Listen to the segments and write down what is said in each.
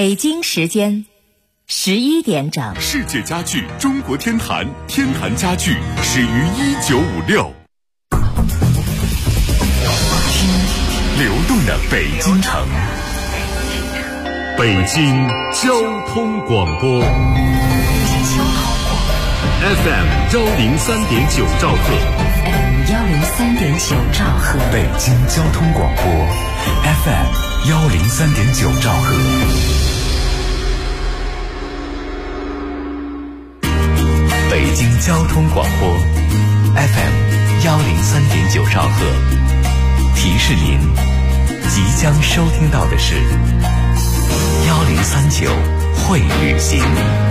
北京时间11点整。 世界家具中国天坛，天坛家具始于1956。听流动的北京城，北京交通广播 FM 103.9兆赫 103.9兆赫， 北京交通广播 FM 103.9兆赫。北京交通广播 FM 103.9兆赫，提示您即将收听到的是1039会旅行。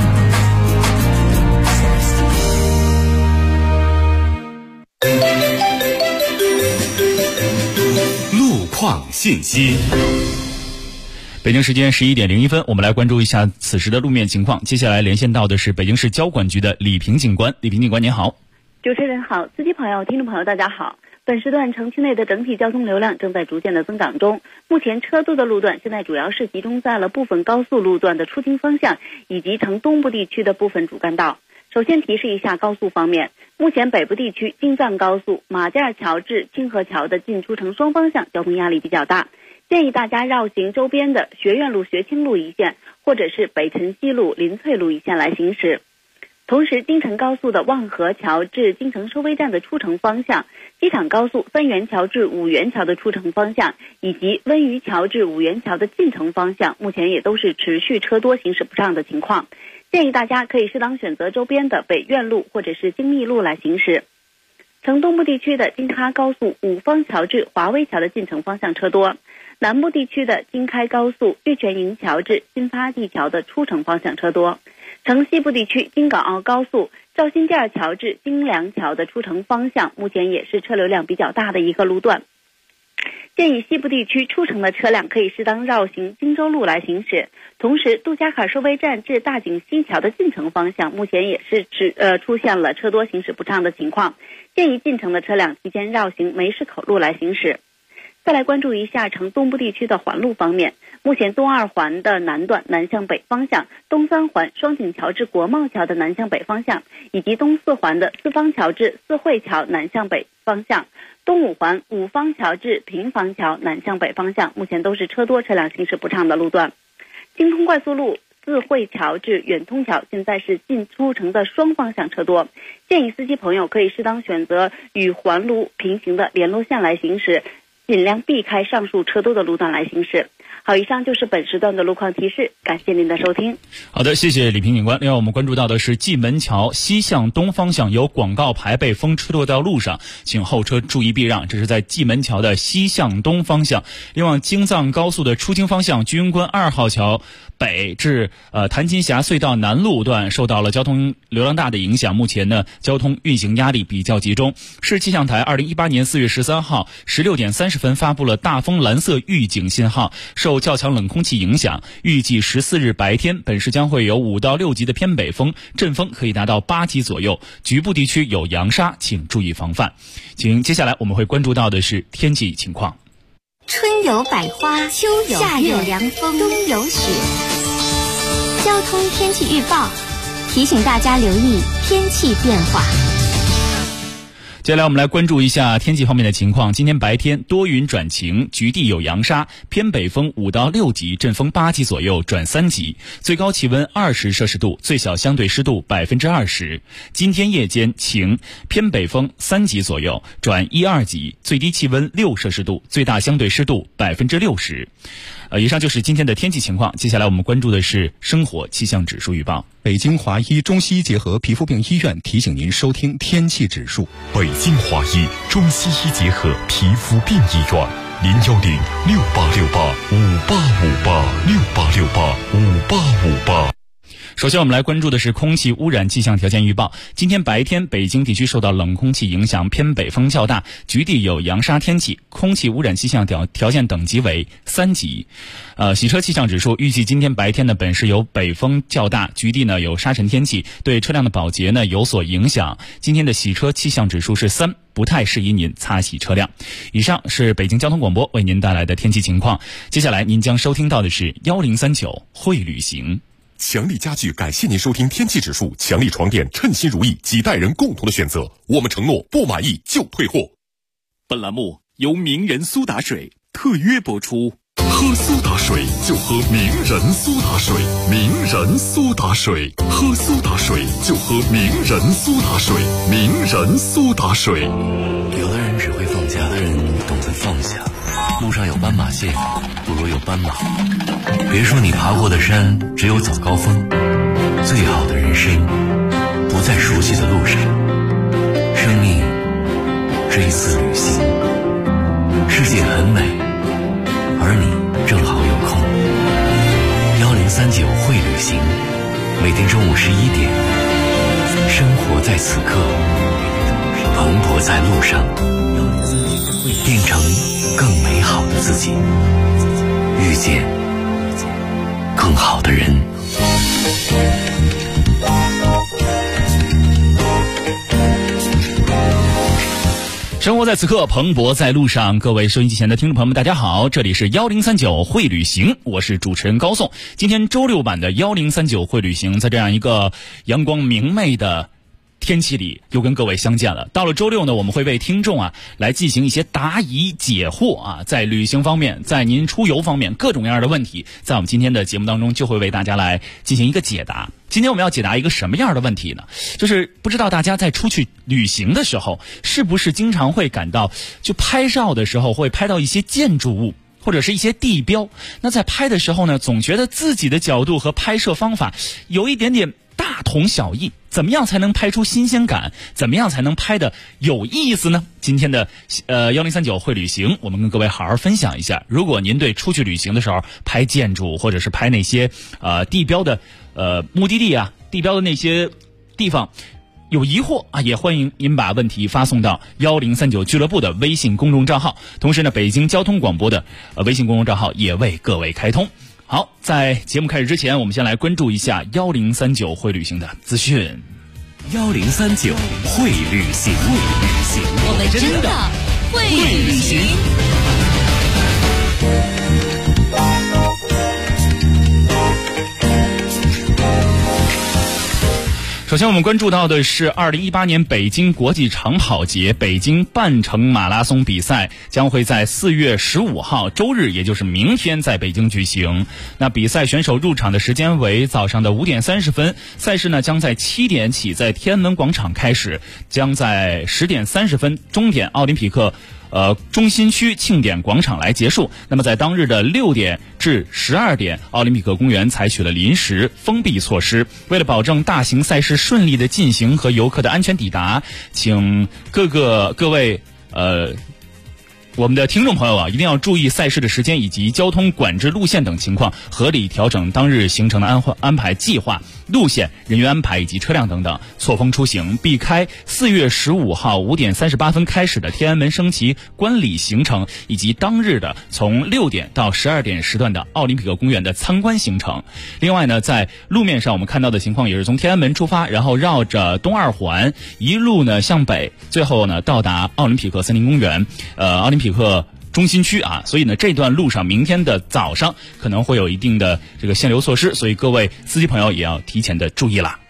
路况信息。 北京时间11点01分，我们来关注一下此时的路面情况。接下来连线到的是北京市交管局的李平警官。李平警官您好。 主持人好，司机朋友、听众朋友大家好。本时段城区内的整体交通流量正在逐渐的增长中，目前车多的路段现在主要是集中在了部分高速路段的出京方向以及城东部地区的部分主干道。首先提示一下高速方面，目前北部地区京藏高速马甸桥至清河桥的进出城双方向交通压力比较大，建议大家绕行周边的学院路、学清路一线，或者是北辰西路、林翠路一线来行驶。同时，京承高速的望河桥至京承收费站的出城方向，机场高速三元桥至五元桥的出城方向，以及温榆桥至五元桥的进城方向，目前也都是持续车多、行驶不畅的情况。建议大家可以适当选择周边的北苑路或者是京密路来行驶。城东部地区的京哈高速五方桥至华威桥的进城方向车多，南部地区的京开高速玉泉营桥至新发地桥的出城方向车多。城西部地区京港澳高速赵新店桥至京梁桥的出城方向，目前也是车流量比较大的一个路段。建议西部地区出城的车辆可以适当绕行荆州路来行驶。同时，杜家坎收费站至大井西桥的进城方向，目前也是出现了车多、行驶不畅的情况，建议进城的车辆提前绕行梅市口路来行驶。再来关注一下城东部地区的环路方面，目前东二环的南段南向北方向，东三环双井桥至国贸桥的南向北方向，以及东四环的四方桥至四惠桥南向北方向，东五环五方桥至平房桥南向北方向，目前都是车多、车辆行驶不畅的路段。京通快速路四惠桥至远通桥现在是进出城的双方向车多，建议司机朋友可以适当选择与环路平行的联络线来行驶，尽量避开上述车多的路段来行驶。好，以上就是本时段的路况提示，感谢您的收听。 好的，谢谢李平警官。另外我们关注到的是蓟门桥西向东方向有广告牌被风吹落到路上，请后车注意避让，这是在蓟门桥的西向东方向。另外京藏高速的出京方向居庸关2号桥北至潭金峡隧道南路段受到了交通流量大的影响，目前呢交通运行压力比较集中。市气象台2018年4月13号16点30分发布了大风蓝色预警信号，受较强冷空气影响，预计14日白天本市将会有5到6级的偏北风，阵风可以达到8级左右，局部地区有扬沙，请注意防范。接下来我们会关注到的是天气情况。 春有百花，秋有夏有凉风，冬有雪。交通天气预报提醒大家留意天气变化。 接下来我们来关注一下天气方面的情况。今天白天多云转晴，局地有扬沙，偏北风5到6级，阵风8级左右转3级，最高气温20摄氏度，最小相对湿度20%。今天夜间晴，偏北风3级左右转1、2级，最低气温6摄氏度，最大相对湿度60%。以上就是今天的天气情况。接下来我们关注的是生活气象指数预报。 北京华医中西医结合皮肤病医院提醒您收听天气指数。 北京华医中西医结合皮肤病医院，01068685858，68685858。 首先我们来关注的是空气污染气象条件预报。今天白天北京地区受到冷空气影响，偏北风较大，局地有扬沙天气，空气污染气象条件等级为3级。洗车气象指数预计今天白天呢本市有北风较大，局地呢有沙尘天气，对车辆的保洁呢有所影响。今天的洗车气象指数是3，不太适宜您擦洗车辆。以上是北京交通广播为您带来的天气情况。接下来您将收听到的是1039会旅行。 强力家具感谢您收听天气指数，强力床垫称心如意，几代人共同的选择，我们承诺不满意就退货。 本栏目由名人苏打水特约播出。 喝苏打水就喝名人苏打水，名人苏打水，喝苏打水就喝名人苏打水，名人苏打水。 有的人只会放假，有的人懂得放下。路上有斑马线，不如有斑马。别说你爬过的山只有早高峰，最好的人生不在熟悉的路上。生命是一次旅行，世界很美，而你正好有空。1039会旅行，每天中午11点，生活在此刻，蓬勃在路上，变成更美好的自己，遇见更好的人。 生活在此刻，蓬勃在路上。各位收音机前的听众朋友们，大家好，这里是1039会旅行，我是主持人高颂。今天周六版的1039会旅行，在这样一个阳光明媚的天气里又跟各位相见了。到了周六呢，我们会为听众来进行一些答疑解惑在旅行方面，在您出游方面各种各样的问题，在我们今天的节目当中就会为大家来进行一个解答。今天我们要解答一个什么样的问题呢？就是不知道大家在出去旅行的时候，是不是经常会感到就拍照的时候会拍到一些建筑物或者是一些地标，那在拍的时候呢，总觉得自己的角度和拍摄方法有一点点大同小异，怎么样才能拍出新鲜感？怎么样才能拍得有意思呢？今天的1039会旅行，我们跟各位好好分享一下。如果您对出去旅行的时候拍建筑或者是拍那些地标的目的地地标的那些地方有疑惑也欢迎您把问题发送到1039俱乐部的微信公众账号。同时呢，北京交通广播的微信公众账号也为各位开通。好，在节目开始之前，我们先来关注一下1039会旅行的资讯。 1039会旅行， 我们真的会旅行。 首先我们关注到的是2018年北京国际长跑节北京半程马拉松比赛将会在4月15号周日，也就是明天在北京举行。那比赛选手入场的时间为早上的5点30分，赛事呢将在7点起在天安门广场开始，将在10点30分终点奥林匹克中心区庆典广场来结束。那么在当日的6点至12点，奥林匹克公园采取了临时封闭措施。为了保证大型赛事顺利的进行和游客的安全抵达，请各位我们的听众朋友一定要注意赛事的时间以及交通管制路线等情况，合理调整当日行程的安排计划、路线、人员安排以及车辆等等，错峰出行，避开4月15号5点38分开始的天安门升旗观礼行程，以及当日的从6点到12点时段的奥林匹克公园的参观行程。另外呢，在路面上我们看到的情况也是从天安门出发，然后绕着东二环一路呢向北，最后呢到达奥林匹克森林公园奥林匹克中心区所以呢这段路上明天的早上可能会有一定的这个限流措施，所以各位司机朋友也要提前的注意啦。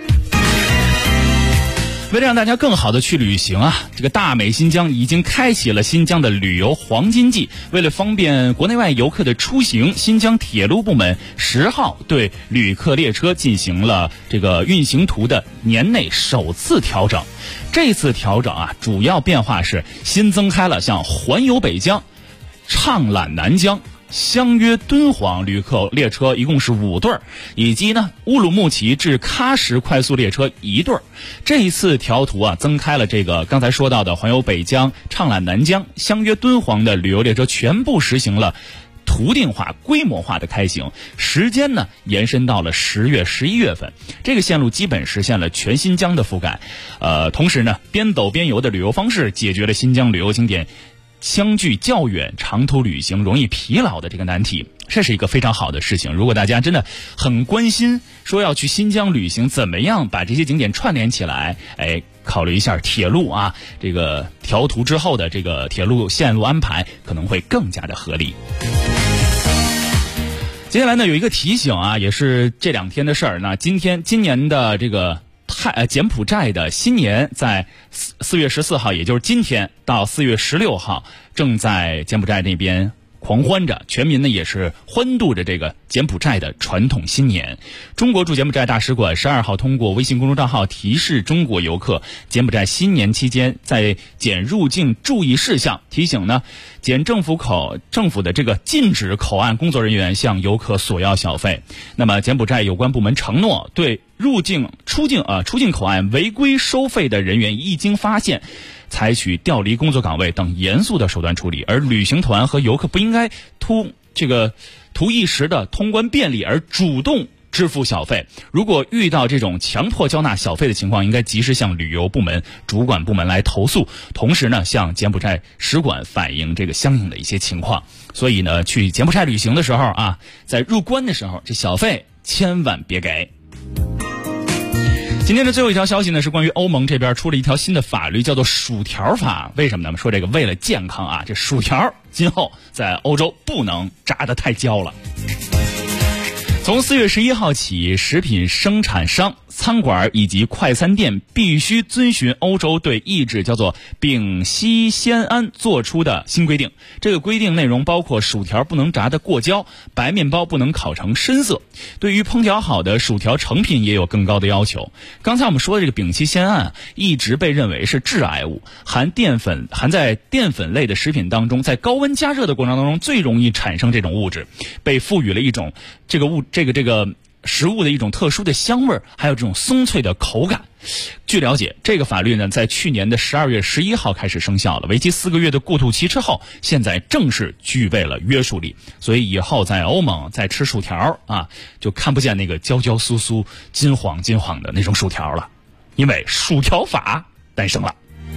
为了让大家更好的去旅行这个大美新疆已经开启了新疆的旅游黄金季。为了方便国内外游客的出行，新疆铁路部门10号对旅客列车进行了这个运行图的年内首次调整。这次调整主要变化是新增开了像环游北疆、畅览南疆、相约敦煌旅客列车一共是5对，以及呢乌鲁木齐至喀什快速列车1对。这一次调图增开了这个刚才说到的环游北疆、畅览南疆、相约敦煌的旅游列车全部实行了图定化、规模化的开行，时间呢延伸到了10月、11月份。这个线路基本实现了全新疆的覆盖。同时呢，边走边游的旅游方式解决了新疆旅游景点相距较远、长途旅行容易疲劳的这个难题，这是一个非常好的事情。如果大家真的很关心说要去新疆旅行，怎么样把这些景点串联起来，考虑一下铁路啊，这个调图之后的这个铁路线路安排可能会更加的合理。接下来呢，有一个提醒啊，也是这2天的事儿。那今年的这个柬埔寨的新年在4月14号，也就是今天到4月16号，正在柬埔寨那边狂欢着，全民呢也是欢度着这个柬埔寨的传统新年。中国驻柬埔寨大使馆12号通过微信公众账号提示中国游客，柬埔寨新年期间在柬入境注意事项，提醒呢柬政府的这个禁止口岸工作人员向游客索要小费。那么柬埔寨有关部门承诺，对出境口岸违规收费的人员一经发现，采取调离工作岗位等严肃的手段处理。而旅行团和游客不应该图一时的通关便利而主动支付小费。如果遇到这种强迫交纳小费的情况，应该及时向旅游部门主管部门来投诉，同时呢向柬埔寨使馆反映这个相应的一些情况。所以呢，去柬埔寨旅行的时候啊，在入关的时候，这小费千万别给。今天的最后一条消息呢，是关于欧盟这边出了一条新的法律，叫做薯条法。为什么呢？说这个为了健康啊，这薯条今后在欧洲不能炸得太焦了。从4月11号起，食品生产商、餐馆以及快餐店必须遵循欧洲对抑制叫做丙烯酰胺做出的新规定。这个规定内容包括薯条不能炸得过焦，白面包不能烤成深色。对于烹调好的薯条成品也有更高的要求。刚才我们说的这个丙烯酰胺一直被认为是致癌物，含在淀粉类的食品当中，在高温加热的过程当中最容易产生这种物质，被赋予了一种这个食物的一种特殊的香味，还有这种松脆的口感。据了解，这个法律呢，在去年的12月11号开始生效了，为期4个月的过渡期之后，现在正式具备了约束力。所以以后在欧盟在吃薯条啊，就看不见那个焦焦酥酥、金黄金黄的那种薯条了，因为薯条法诞生了。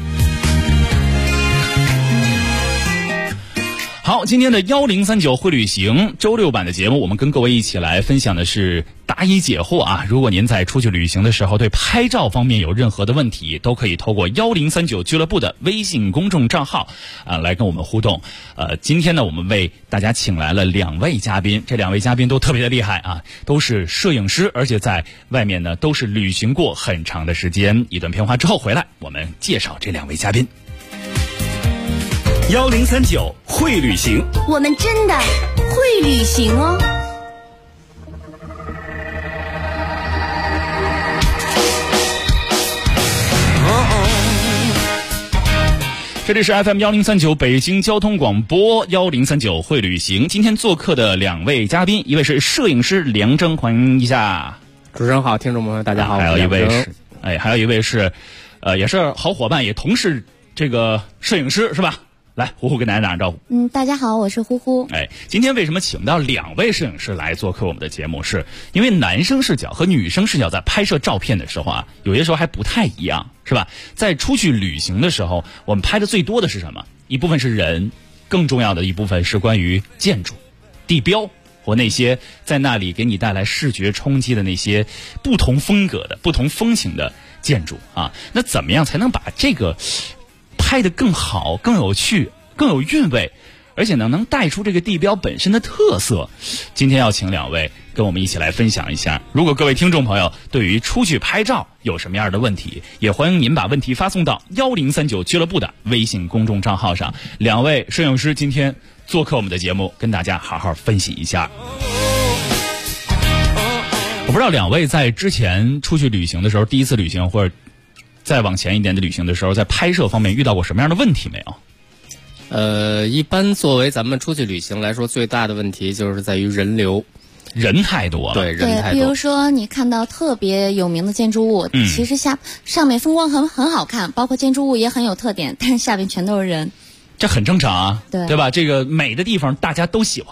好，今天的1039会旅行周六版的节目，我们跟各位一起来分享的是答疑解惑啊！如果您在出去旅行的时候对拍照方面有任何的问题，都可以透过1039俱乐部的微信公众账号来跟我们互动。今天呢，我们为大家请来了2位嘉宾，这2位嘉宾都特别的厉害啊，都是摄影师，而且在外面呢都是旅行过很长的时间。一段片花之后回来，我们介绍这2位嘉宾。 1039会旅行， 我们真的会旅行哦。 这里是 FM 1039北京交通广播1039会旅行。今天做客的2位嘉宾，一位是摄影师梁征，欢迎一下。 主持人好，听众朋友大家好。 还有一位是也是好伙伴，也同是这个摄影师是吧？来，呼呼跟大家打声招呼。 大家好，我是呼呼。 今天为什么请到2位摄影师来做客我们的节目？是因为男生视角和女生视角在拍摄照片的时候啊，有些时候还不太一样，是吧？在出去旅行的时候，我们拍的最多的是什么？一部分是人，更重要的一部分是关于建筑、地标和那些在那里给你带来视觉冲击的那些不同风格的、不同风情的建筑啊。那怎么样才能把这个拍得更好、更有趣、更有韵味，而且呢能带出这个地标本身的特色？今天要请2位跟我们一起来分享一下。如果各位听众朋友对于出去拍照有什么样的问题，也欢迎您把问题发送到1039俱乐部的微信公众账号上。2位摄影师今天做客我们的节目，跟大家好好分析一下。我不知道2位在之前出去旅行的时候，第一次旅行或者再往前一点的旅行的时候，在拍摄方面遇到过什么样的问题没有？ 一般作为咱们出去旅行来说，最大的问题就是在于人流， 人太多了。 对，人太多。 比如说你看到特别有名的建筑物，其实上面风光很好看，包括建筑物也很有特点，但是下面全都是人， 这很正常啊， 对吧？这个美的地方大家都喜欢嘛，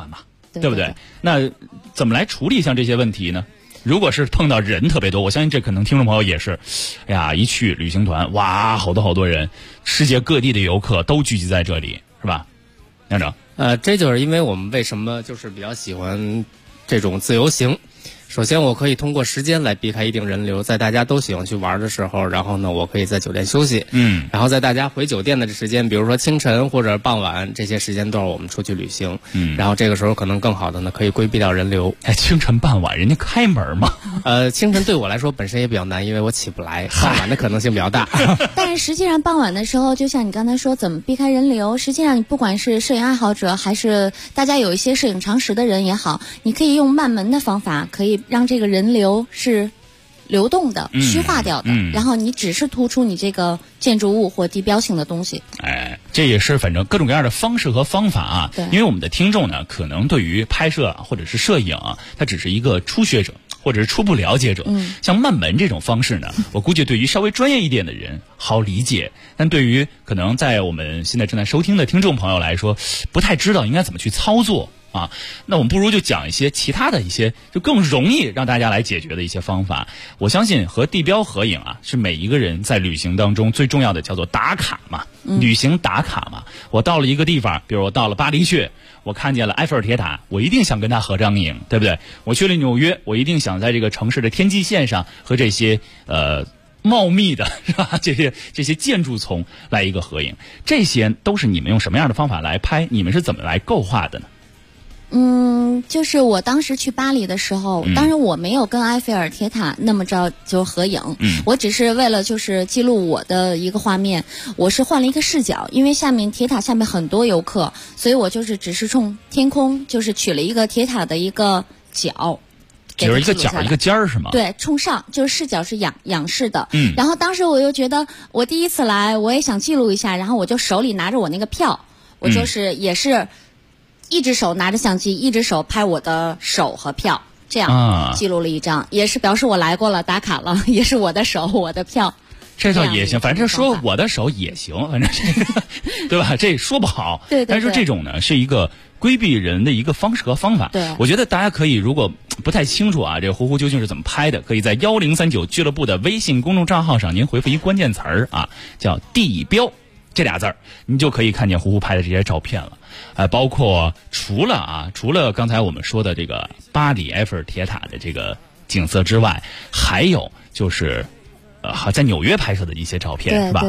对不对？那怎么来处理像这些问题呢？如果是碰到人特别多，我相信这可能听众朋友也是，哎呀，一去旅行团，哇，好多人，世界各地的游客都聚集在这里，是吧？梁总， 这就是因为我们为什么就是比较喜欢这种自由行。首先，我可以通过时间来避开一定人流，在大家都喜欢去玩的时候，然后呢，我可以在酒店休息。然后在大家回酒店的时间，比如说清晨或者傍晚这些时间段，我们出去旅行。然后这个时候可能更好的呢，可以规避掉人流。 清晨傍晚人家开门吗？ 清晨对我来说本身也比较难，因为我起不来。傍晚的可能性比较大。 但是实际上傍晚的时候，就像你刚才说，怎么避开人流？实际上你不管是摄影爱好者，还是大家有一些摄影常识的人也好，你可以用慢门的方法，可以让这个人流是流动的、虚化掉的，然后你只是突出你这个建筑物或地标性的东西。 这也是反正各种各样的方式和方法啊。因为我们的听众呢，可能对于拍摄或者是摄影啊，他只是一个初学者或者是初步了解者。像慢门这种方式呢，我估计对于稍微专业一点的人好理解，但对于可能在我们现在正在收听的听众朋友来说，不太知道应该怎么去操作。那我们不如就讲一些其他的一些就更容易让大家来解决的一些方法。我相信和地标合影啊，是每一个人在旅行当中最重要的，叫做打卡嘛，旅行打卡嘛。我到了一个地方，比如我到了巴黎去，我看见了埃菲尔铁塔，我一定想跟它合张影，对不对？我去了纽约，我一定想在这个城市的天际线上和这些茂密的是吧？这些建筑丛来一个合影。这些都是你们用什么样的方法来拍？你们是怎么来构画的呢？ 就是我当时去巴黎的时候，当然我没有跟埃菲尔铁塔那么着就合影，我只是为了就是记录我的一个画面，我是换了一个视角，因为铁塔下面很多游客，所以我就是只是冲天空，就是取了一个铁塔的一个角。 就是一个角一个尖儿是吗？ 对，冲上，就是视角是仰视的。然后当时我又觉得我第一次来，我也想记录一下，然后我就手里拿着我那个票，我就是也是一只手拿着相机，一只手拍我的手和票，这样记录了一张，也是表示我来过了，打卡了，也是我的手我的票。 这倒也行，反正说我的手也行，反正对吧？这说不好。 对。 但是这种呢，是一个规避人的一个方式和方法。 对。 我觉得大家可以，如果不太清楚啊，这胡胡究竟是怎么拍的，可以在1039俱乐部的微信公众账号上，您回复一关键词儿啊，叫地标这俩字儿，你就可以看见胡胡拍的这些照片了。包括除了刚才我们说的这个巴黎埃菲尔铁塔的这个景色之外，还有就是在纽约拍摄的一些照片，是吧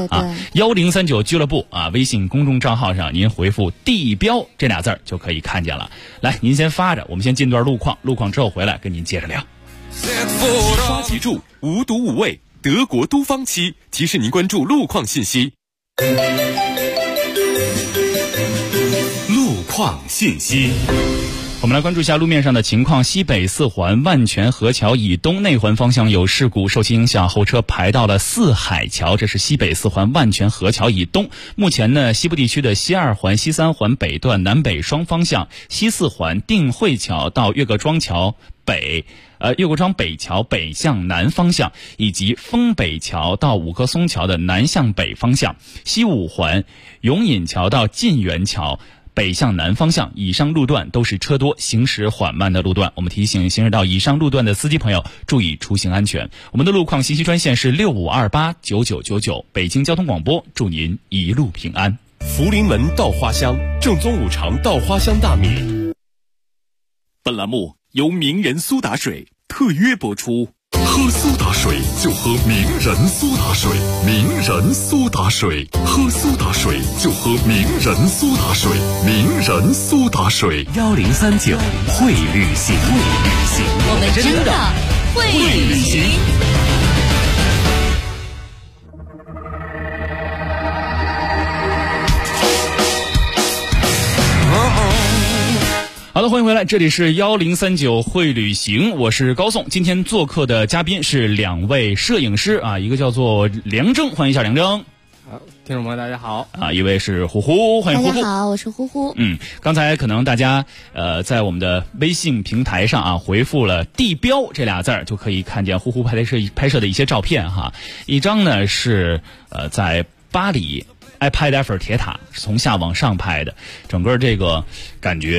？1039俱乐部啊，微信公众账号上您回复地标这俩字儿就可以看见了。来，您先发着，我们先进段路况之后回来跟您接着聊。 刷记住，无毒无味，德国都芳漆提示您关注路况信息。路况信息。 我们来关注一下路面上的情况。西北四环万泉河桥以东内环方向有事故，受其影响，后车排到了四海桥，这是西北四环万泉河桥以东。目前呢，西部地区的西二环、西三环北段南北双方向，西四环定慧桥到岳各庄桥岳各庄北桥北向南方向，以及丰北桥到五棵松桥的南向北方向，西五环永隐桥到晋源桥北向南方向，以上路段都是车多行驶缓慢的路段。我们提醒行驶到以上路段的司机朋友注意出行安全。我们的路况信息专线是65289999，北京交通广播，祝您一路平安。 福临门稻花香，正宗五常稻花香大米。本栏目由名人苏打水特约播出。 喝苏打水就喝名人苏打水，名人苏打水，喝苏打水就喝名人苏打水，名人苏打水。 1039会旅行， 我们真的会旅行。 好的，欢迎回来，这里是1039会旅行，我是高颂。今天做客的嘉宾是两位摄影师啊，一个叫做梁征，欢迎一下梁征。 好，听众朋友大家好啊，一位是呼呼，欢迎呼呼。 大家好，我是呼呼。 刚才可能大家在我们的微信平台上啊回复了地标这俩字儿，就可以看见呼呼拍摄的一些照片哈。一张呢是在巴黎拍的埃菲尔铁塔，从下往上拍的，整个这个感觉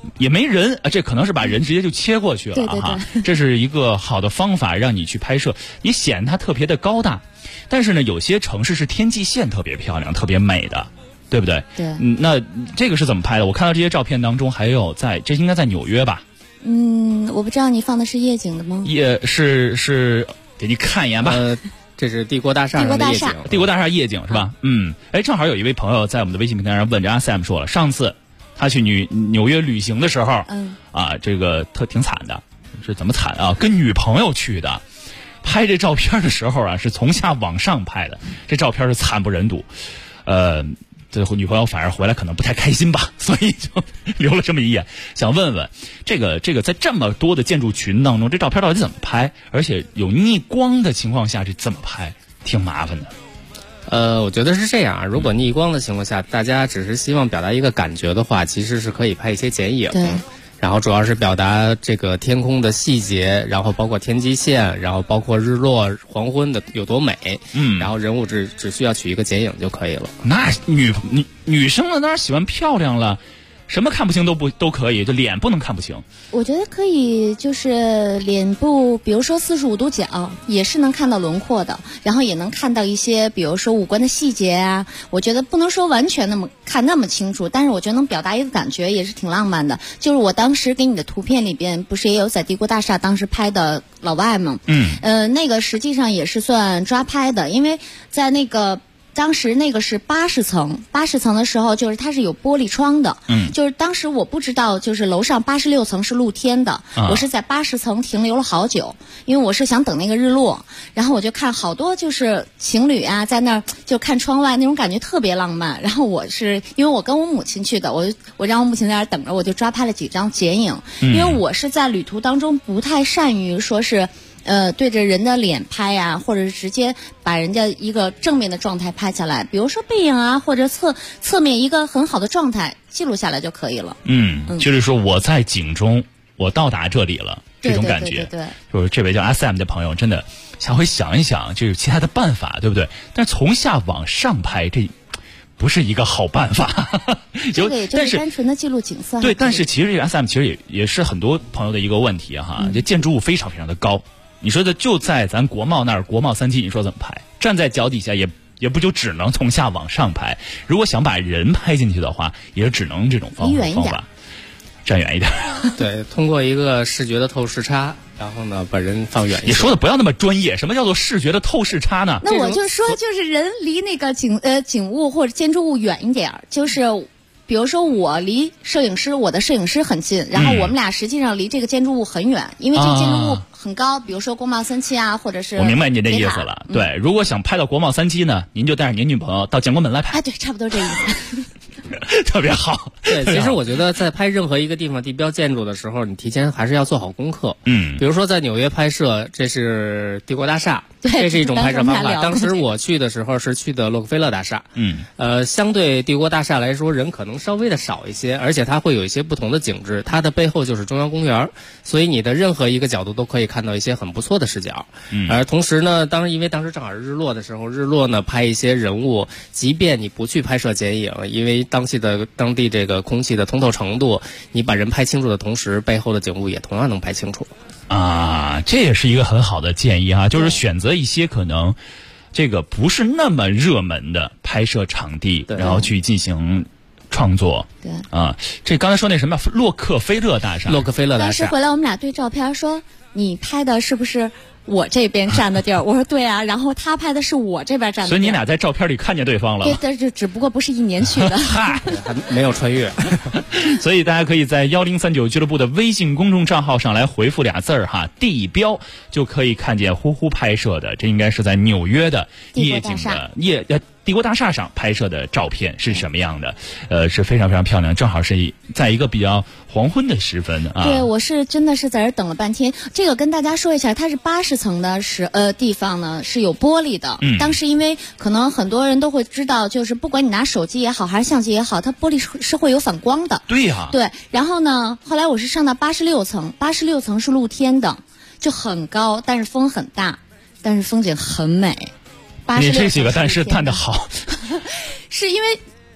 也没人啊，这可能是把人直接就切过去了哈。这是一个好的方法，让你去拍摄，也显得它特别的高大。但是呢，有些城市是天际线特别漂亮、特别美的，对不对？ 对。 那这个是怎么拍的？我看到这些照片当中，还有这应该在纽约吧？ 我不知道你放的是夜景的吗？ 也是，给你看一眼吧。 这是帝国大厦的夜景， 帝国大厦夜景是吧？正好有一位朋友在我们的微信平台上问着阿 Sam 说了，上次他去纽约旅行的时候，这个挺惨的，是怎么惨啊？跟女朋友去的，拍这照片的时候啊，是从下往上拍的，这照片是惨不忍睹，最后女朋友反而回来可能不太开心吧，所以就留了这么一眼。想问问，这个在这么多的建筑群当中，这照片到底怎么拍？而且有逆光的情况下，这怎么拍？挺麻烦的。 我觉得是这样，如果逆光的情况下，大家只是希望表达一个感觉的话，其实是可以拍一些剪影。 对。 然后主要是表达这个天空的细节，然后包括天际线，然后包括日落黄昏的有多美，然后人物只需要取一个剪影就可以了。 那女生呢，当然喜欢漂亮了，什么看不清都可以，就脸不能看不清。 我觉得可以，就是脸部，比如说45度角，也是能看到轮廓的，然后也能看到一些，比如说五官的细节啊。我觉得不能说完全看那么清楚，但是我觉得能表达一个感觉，也是挺浪漫的。就是我当时给你的图片里边，不是也有在帝国大厦当时拍的老外吗？那个实际上也是算抓拍的，因为在当时那个是80层的时候，就是它是有玻璃窗的。就是当时我不知道，就是楼上86层是露天的，我是在80层停留了好久，因为我是想等那个日落，然后我就看好多就是情侣啊，在那儿就看窗外，那种感觉特别浪漫。然后因为我跟我母亲去的，我让我母亲在那儿等着，我就抓拍了几张剪影，因为我是在旅途当中不太善于说是。对着人的脸拍啊，或者是直接把人家一个正面的状态拍下来，比如说背影啊，或者侧面一个很好的状态记录下来就可以了。 就是说我在景中，我到达这里了，这种感觉。 对， 就是这位叫 SM 的朋友，真的下回想一想，就有其他的办法，对不对？但从下往上拍，这不是一个好办法。 这个也就是单纯的记录景色。 对，但是其实这个 SM 其实也是很多朋友的一个问题哈。这建筑物非常非常的高。你说的就在咱国贸那儿，国贸3期，你说怎么拍？站在脚底下也不就只能从下往上拍。如果想把人拍进去的话，也只能这种方法。站远一点。 对，通过一个视觉的透视差，然后呢把人放远一点。 你说的不要那么专业，什么叫做视觉的透视差呢？ 那我就说，就是人离那个景物或者建筑物远一点，就是。比如说我离我的摄影师很近，然后我们俩实际上离这个建筑物很远，因为这个建筑物很高，比如说国贸3期啊，或者是我明白您的意思了。对，如果想拍到国贸3期呢，您就带着您女朋友到建国门来拍。 对，差不多这意思。 特别好。 对，其实我觉得在拍任何一个地方地标建筑的时候，你提前还是要做好功课。比如说在纽约拍摄，这是帝国大厦，这是一种拍摄方法。当时我去的时候是去的洛克菲勒大厦。相对帝国大厦来说，人可能稍微的少一些，而且它会有一些不同的景致。它的背后就是中央公园，所以你的任何一个角度都可以看到一些很不错的视角。而同时呢，因为当时正好是日落的时候，日落呢拍一些人物，即便你不去拍摄剪影，因为当地这个空气的通透程度，你把人拍清楚的同时，背后的景物也同样能拍清楚。 这也是一个很好的建议哈，就是选择一些可能这个不是那么热门的拍摄场地，然后去进行创作。 对这刚才说那什么洛克菲勒大厦。 当时回来我们俩对照片说，你拍的是不是我这边站的地儿？我说对啊，然后他拍的是我这边站的地儿。 所以你俩在照片里看见对方了。 对，但是只不过不是1年去的。 还没有穿越。 所以大家可以在1039俱乐部的微信公众账号上来回复俩字儿哈，地标，就可以看见呼拍摄的，这应该是在纽约的夜景的帝国大厦上拍摄的照片是什么样的？是非常非常漂亮，正好是在一个比较黄昏的时分啊。 对，我是真的是在这等了半天。这个跟大家说一下，它是80层的地方呢是有玻璃的。当时因为可能很多人都会知道，就是不管你拿手机也好还是相机也好，它玻璃是会有反光的。 对呀。 对，然后呢，后来我是上到86层，86层是露天的，就很高，但是风很大，但是风景很美。 你这几个但是淡的好。 是因为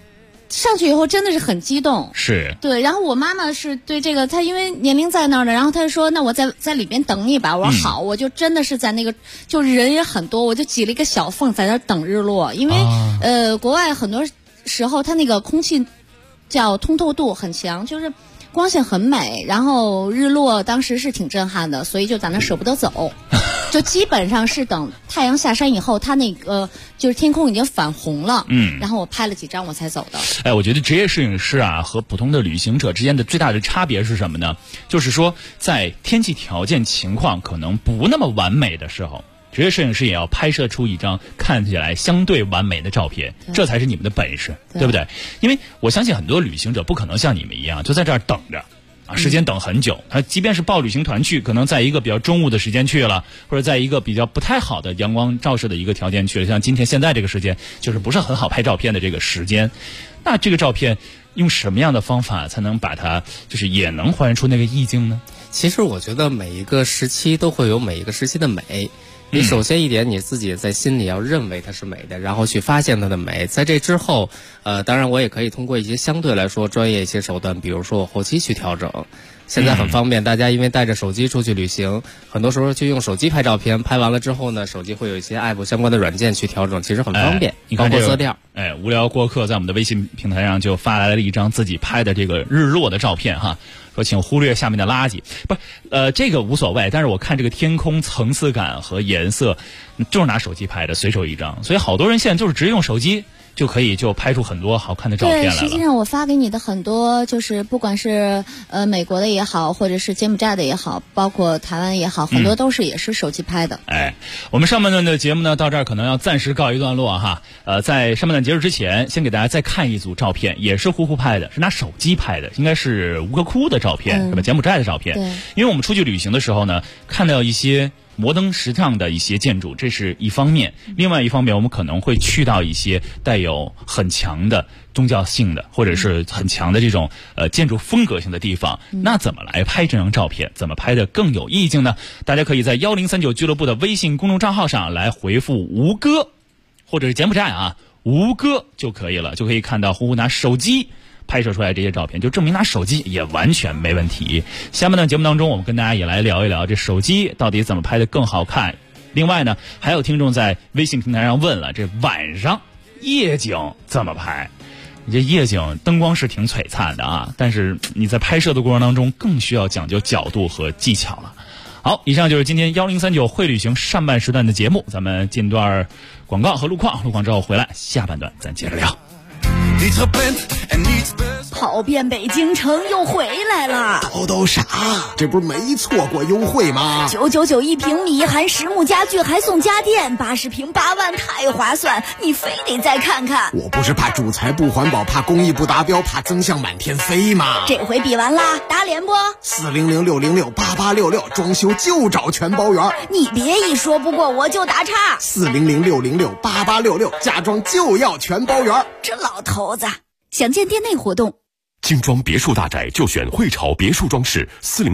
上去以后真的是很激动， 是对。然后我妈妈是对这个，她因为年龄在那儿的，然后她就说：“那我在里边等你吧。”我说：“好。”我就真的是在那个，就人也很多，我就挤了一个小缝在那儿等日落。因为国外很多时候它那个空气叫通透度很强，就是光线很美，然后日落当时是挺震撼的，所以就在那舍不得走。就基本上是等太阳下山以后，它那个就是天空已经反红了，然后我拍了几张我才走的。 哎，我觉得职业摄影师啊和普通的旅行者之间的最大的差别是什么呢？就是说在天气条件情况可能不那么完美的时候，职业摄影师也要拍摄出一张看起来相对完美的照片，这才是你们的本事，对不对？因为我相信很多旅行者不可能像你们一样就在这儿等着时间等很久，他即便是报旅行团去，可能在一个比较中午的时间去了，或者在一个比较不太好的阳光照射的一个条件去了，像今天现在这个时间就是不是很好拍照片的这个时间，那这个照片用什么样的方法才能把它就是也能还原出那个意境呢？ 其实我觉得每一个时期都会有每一个时期的美。你首先一点，你自己在心里要认为它是美的，然后去发现它的美。在这之后，当然我也可以通过一些相对来说专业一些手段，比如说我后期去调整。现在很方便，大家因为带着手机出去旅行，很多时候就用手机拍照片，拍完了之后呢，手机会有一些 app 相关的软件去调整，其实很方便。 你看包括色调。 无聊过客在我们的微信平台上就发来了一张自己拍的这个日落的照片哈，说请忽略下面的垃圾。不是，这个无所谓，但是我看这个天空层次感和颜色，就是拿手机拍的，随手一张，所以好多人现在就是直接用手机就可以就拍出很多好看的照片来了。 对，实际上我发给你的很多就是不管是美国的也好，或者是柬埔寨的也好，包括台湾也好，很多都是也是手机拍的。 我们上半段的节目呢到这儿可能要暂时告一段落哈。在上半段结束之前，先给大家再看一组照片，也是呼呼拍的，是拿手机拍的，应该是吴哥窟的照片，是吧？柬埔寨的照片。因为我们出去旅行的时候呢，看到一些摩登时尚的一些建筑，这是一方面。另外一方面，我们可能会去到一些带有很强的宗教性的或者是很强的这种建筑风格性的地方，那怎么来拍这张照片，怎么拍的更有意境呢？大家可以在1039俱乐部的微信公众账号上来回复吴哥或者是柬埔寨吴哥就可以了，就可以看到呼呼拿手机拍摄出来这些照片，就证明拿手机也完全没问题。下面的节目当中，我们跟大家也来聊一聊这手机到底怎么拍的更好看。另外呢，还有听众在微信平台上问了，这晚上夜景怎么拍？你这夜景灯光是挺璀璨的但是你在拍摄的过程当中更需要讲究角度和技巧了。好，以上就是今天1039会旅行上半时段的节目，咱们进段广告和路况之后回来，下半段咱接着聊。 跑遍北京城又回来了， 都啥？这不是没错过优惠吗 ？999一平米，含实木家具还送家电，80平8万，太划算！你非得再看看。 我不是怕主材不环保，怕工艺不达标，怕增项满天飞吗？ 这回比完啦，打脸不？400-606-8866，装修就找全包圆。你别一说不过我就打岔。 400-606-8866，家装就要全包圆。 这老头子，详见店内活动。 精装别墅大宅就选汇潮别墅装饰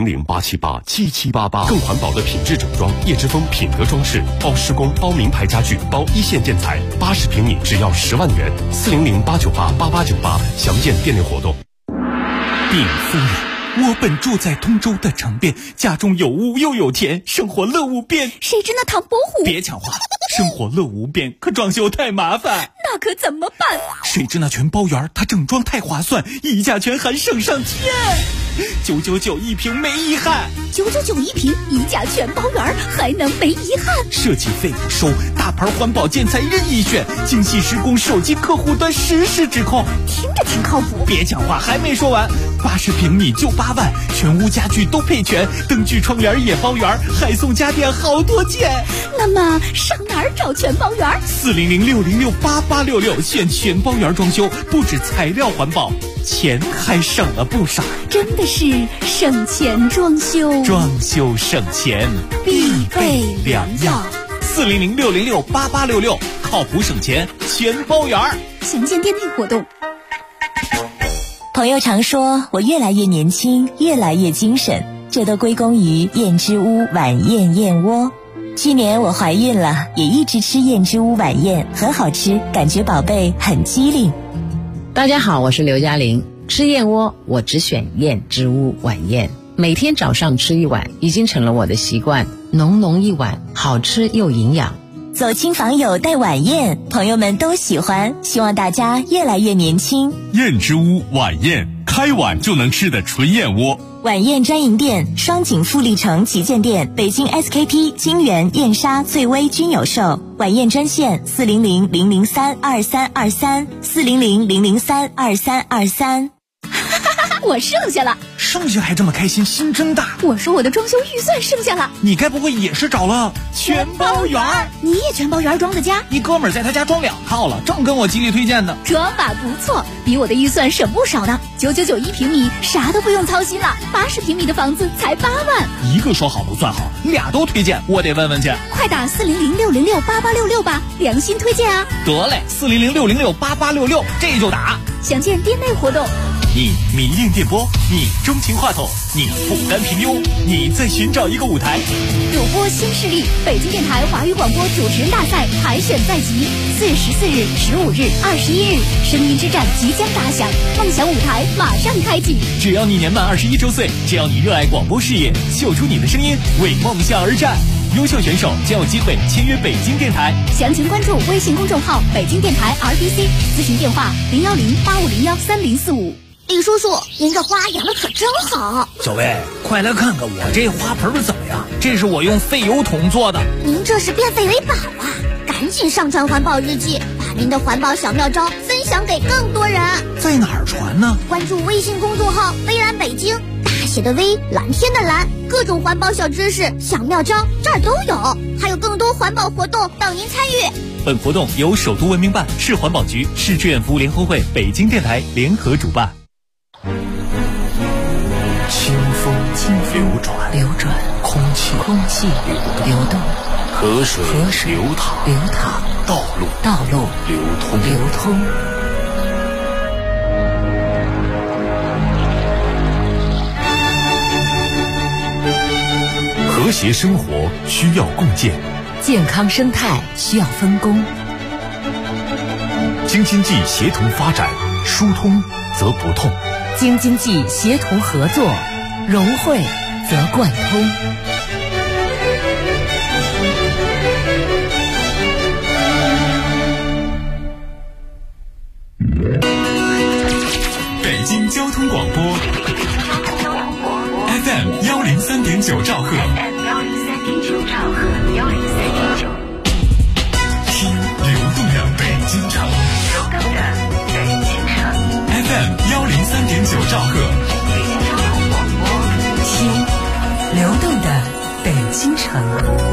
，400-878-7788，更环保的品质整装，叶之峰品德装饰，包施工，包名牌家具，包一线建材，80平米只要10万元，400-898-8898，详见店内活动。 禀夫人，我本住在通州的城边，家中有屋又有田，生活乐无边。 谁知那唐伯虎？ 别抢话，生活乐无边，可装修太麻烦。 那可怎么办？ 谁知那全包圆，它整装太划算，一价全含省上天。999一平没遗憾 ，999一平，一价全包圆，还能没遗憾？ 设计费不收，大牌环保建材任意选，精细施工，手机客户端实时指控， 听着挺靠谱。 别讲话，还没说完，80平米就8万，全屋家具都配全，灯具窗帘也包圆，还送家电好多件。 那么上哪儿找全包圆 ？400-606-8866，选全包圆装修，不止材料环保，钱还省了不少。 真的是省钱装修， 装修省钱必备良药。 400-606-8866，靠谱省钱全包圆。 详见店内活动。 朋友常说我越来越年轻，越来越精神，这都归功于燕之屋晚宴燕窝。去年我怀孕了，也一直吃燕之屋晚宴，很好吃，感觉宝贝很机灵。 大家好，我是刘嘉玲。吃燕窝，我只选燕之屋晚宴，每天早上吃一碗，已经成了我的习惯。浓浓一碗，好吃又营养。 走亲访友带晚宴，朋友们都喜欢，希望大家越来越年轻。 燕之屋晚宴，开碗就能吃的纯燕窝。 晚宴专营店：双井富力城旗舰店、北京 SKP、金源、燕莎、最微均有售。晚宴专线400-003-2323，400-003-2323。 我剩下了， 剩下还这么开心，心真大。 我说我的装修预算剩下了， 你该不会也是找了全包园？你也全包园装的家？ 一哥们儿在他家装2套了，正跟我极力推荐呢。 装法不错，比我的预算省不少呢。9991平米，啥都不用操心了。80平米的房子才8万。 一个说好不算好，俩都推荐，我得问问去。 快打400-606-8866吧，良心推荐啊！ 得嘞，400-606-8866，这就打。 详见店内活动。 你迷恋电波，你钟情话筒，你不甘平庸，你在寻找一个舞台。 主播新势力，北京电台华语广播主持人大赛海选在即，4月14日、15日、21日，声音之战即将打响，梦想舞台马上开启。 只要你年满21周岁，只要你热爱广播事业，秀出你的声音，为梦想而战。优秀选手将有机会签约北京电台。 详情关注微信公众号北京电台 RTC， 咨询电话010-8501-3045。李叔叔，您这花养的可真好。 小薇，快来看看我这花盆怎么样？这是我用废油桶做的。 您这是变废为宝啊！赶紧上传环保日记，把您的环保小妙招分享给更多人。 在哪儿传呢？ 关注微信公众号微蓝北京，大写的微，蓝天的蓝，各种环保小知识、小妙招这儿都有，还有更多环保活动等您参与。 本活动由首都文明办、市环保局、市志愿服务联合会、北京电台联合主办。 清风流转，空气流动，河水流淌，道路流通。 和谐生活需要共建， 健康生态需要分工。 京津冀协同发展，疏通则不痛。 京津冀协同合作，融汇则贯通。 北京交通广播 FM 103.9兆赫，听流动的北京城。FM 103.9兆赫， 听流动的北京城。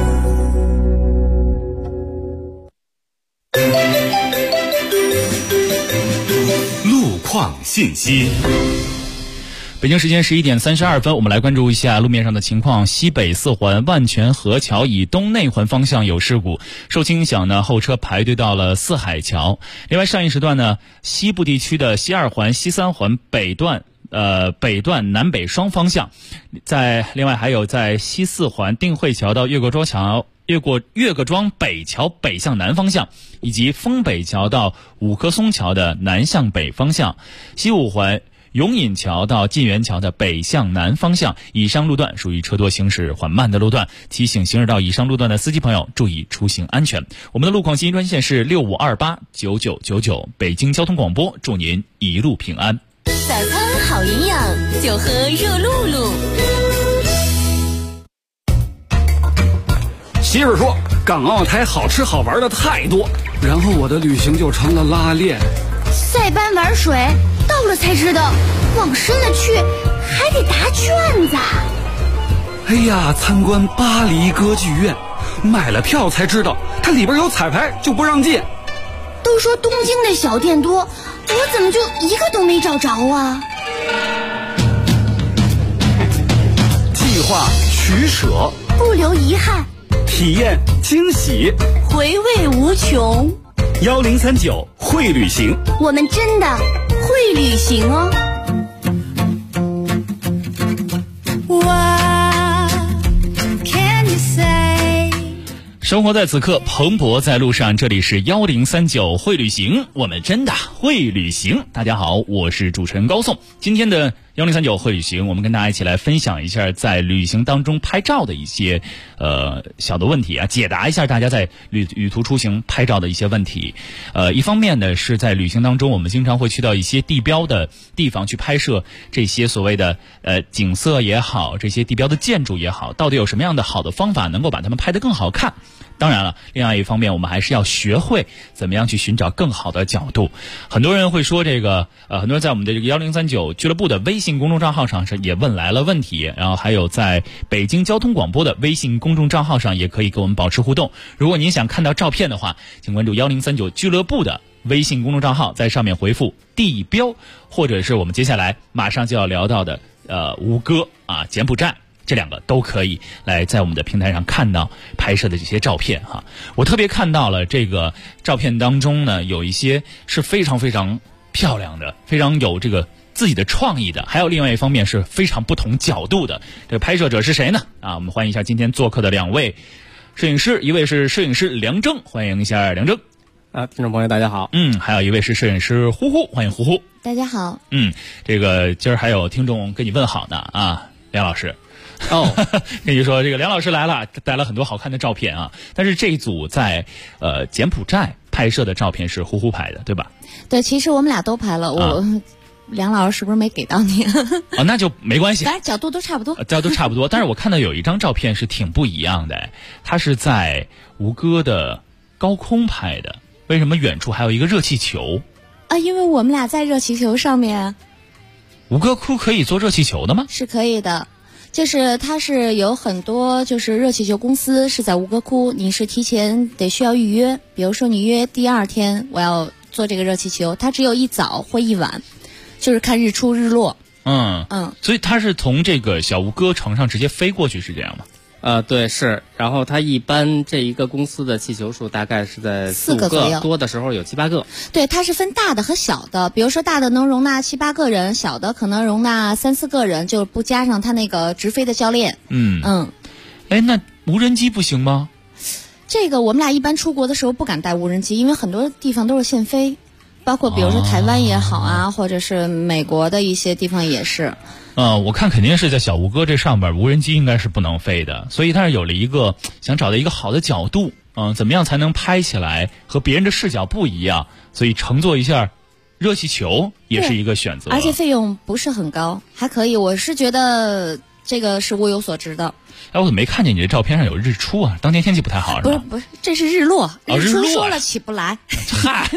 路况信息。 北京时间11点32分，我们来关注一下路面上的情况。西北四环万泉河桥以东内环方向有事故，受其影响呢，后车排队到了四海桥。另外，上一时段呢，西部地区的西2环、西3环北段南北双方向，另外还有在西4环定慧桥到越各庄北桥北向南方向，以及丰北桥到五棵松桥的南向北方向，西5环永隐桥到晋源桥的北向南方向，以上路段属于车多行驶缓慢的路段，提醒行驶到以上路段的司机朋友注意出行安全。我们的路况信息专线是65289999，北京交通广播，祝您一路平安。 早餐好营养，就喝热露露。 媳妇说港澳台好吃好玩的太多，然后我的旅行就成了拉练。 塞班玩水，到了才知道往深了去还得答卷子。 哎呀，参观巴黎歌剧院，买了票才知道它里边有彩排就不让进。 都说东京的小店多，我怎么就一个都没找着啊？ 计划取舍， 不留遗憾， 体验惊喜， 回味无穷。 1039会旅行， 我们真的会旅行哦。 生活在此刻，蓬勃在路上。这里是1039会旅行，我们真的会旅行。大家好，我是主持人高颂。今天的1039会旅行，我们跟大家一起来分享一下在旅行当中拍照的一些小的问题啊，解答一下大家在旅途出行拍照的一些问题。一方面呢，是在旅行当中我们经常会去到一些地标的地方去拍摄这些所谓的景色也好，这些地标的建筑也好，到底有什么样的好的方法能够把它们拍得更好看。当然了，另外一方面我们还是要学会怎么样去寻找更好的角度。很多人会说这个很多人在我们的这个1039俱乐部的微信公众账号上也问来了问题，然后还有在北京交通广播的微信公众账号上也可以跟我们保持互动。如果您想看到照片的话，请关注1039俱乐部的微信公众账号，在上面回复地标，或者是我们接下来马上就要聊到的吴哥啊、柬埔寨，这两个都可以来在我们的平台上看到拍摄的这些照片哈。我特别看到了这个照片当中呢，有一些是非常非常漂亮的，非常有这个自己的创意的，还有另外一方面是非常不同角度的。这个拍摄者是谁呢？啊，我们欢迎一下今天做客的两位摄影师，一位是摄影师梁征，欢迎一下梁征。 听众朋友大家好。 还有一位是摄影师呼呼，欢迎呼呼。 大家好。 这个今儿还有听众跟你问好呢啊，梁老师。跟你说这个梁老师来了，带了很多好看的照片啊。但是这一组在柬埔寨拍摄的照片是呼呼拍的，对吧？ 对，其实我们俩都拍了。梁老师是不是没给到你？ 那就没关系， 反正角度都差不多。 角度差不多，但是我看到有一张照片是挺不一样的，它是在吴哥的高空拍的。为什么远处还有一个热气球？ 因为我们俩在热气球上面。 吴哥窟可以坐热气球的吗？ 是可以的。就是它是有很多就是热气球公司是在吴哥窟，你是提前得需要预约，比如说你约第二天我要坐这个热气球，它只有一早或一晚，就是看日出日落。 所以它是从这个小吴哥城上直接飞过去，是这样吗？ 对，是。然后它一般这一个公司的气球数大概是在4、5个，多的时候有7、8个。 对，它是分大的和小的，比如说大的能容纳7、8个人，小的可能容纳3、4个人，就不加上它那个直飞的教练。 那无人机不行吗？ 这个我们俩一般出国的时候不敢带无人机，因为很多地方都是限飞，包括比如说台湾也好啊，或者是美国的一些地方也是。 我看肯定是在小吴哥这上边无人机应该是不能飞的，所以他是有了一个想找到一个好的角度，怎么样才能拍起来和别人的视角不一样，所以乘坐一下热气球也是一个选择， 而且费用不是很高，还可以。我是觉得这个是物有所值的。 我怎么没看见你这照片上有日出啊？当天天气不太好是吧？ 不是，这是日落。 日出说了起不来。 嗨。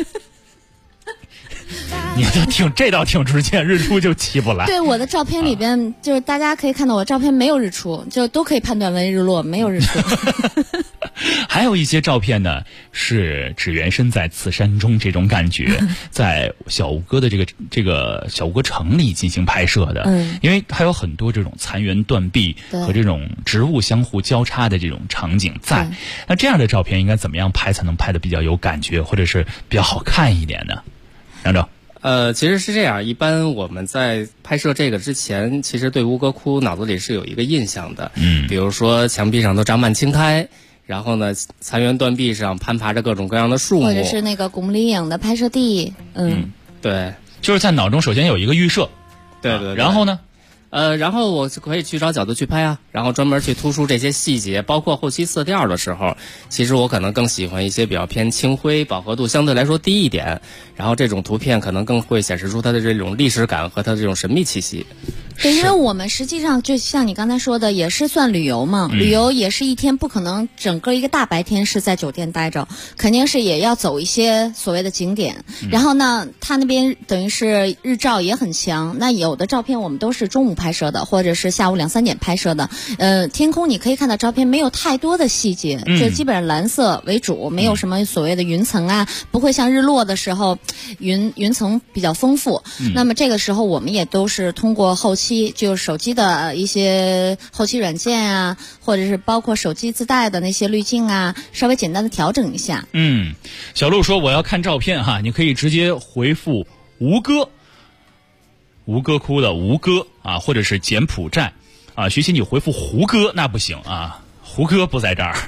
你这倒挺直接，日出就起不来。 对，我的照片里边，就是大家可以看到我照片没有日出，就都可以判断为日落，没有日出。 还有一些照片呢，是只缘身在此山中这种感觉，在小吴哥的这个小吴哥城里进行拍摄的。因为还有很多这种残垣断壁和这种植物相互交叉的这种场景在。那这样的照片应该怎么样拍才能拍得比较有感觉，或者是比较好看一点呢？梁征。 其实是这样，一般我们在拍摄这个之前，其实对吴哥窟脑子里是有一个印象的。比如说墙壁上都长满青苔，然后呢，残垣断壁上攀爬着各种各样的树木， 或者是那个古墓丽影的拍摄地。 对， 就是在脑中首先有一个预设。 对。 然后呢？ 然后我就可以去找角度去拍啊，然后专门去突出这些细节，包括后期色调的时候，其实我可能更喜欢一些比较偏青灰，饱和度相对来说低一点，然后这种图片可能更会显示出它的这种历史感和它的这种神秘气息。 对，因为我们实际上就像你刚才说的，也是算旅游嘛，旅游也是一天不可能整个一个大白天是在酒店待着，肯定是也要走一些所谓的景点。然后呢，他那边等于是日照也很强，那有的照片我们都是中午拍摄的，或者是下午2、3点拍摄的。天空你可以看到照片没有太多的细节，就基本上蓝色为主，没有什么所谓的云层啊，不会像日落的时候云层比较丰富。那么这个时候我们也都是通过后期就是手机的一些后期软件啊，或者是包括手机自带的那些滤镜啊，稍微简单的调整一下。 小鹿说我要看照片哈，你可以直接回复吴哥窟的吴哥啊，或者是柬埔寨啊。学习你回复胡歌那不行啊，胡歌不在这儿，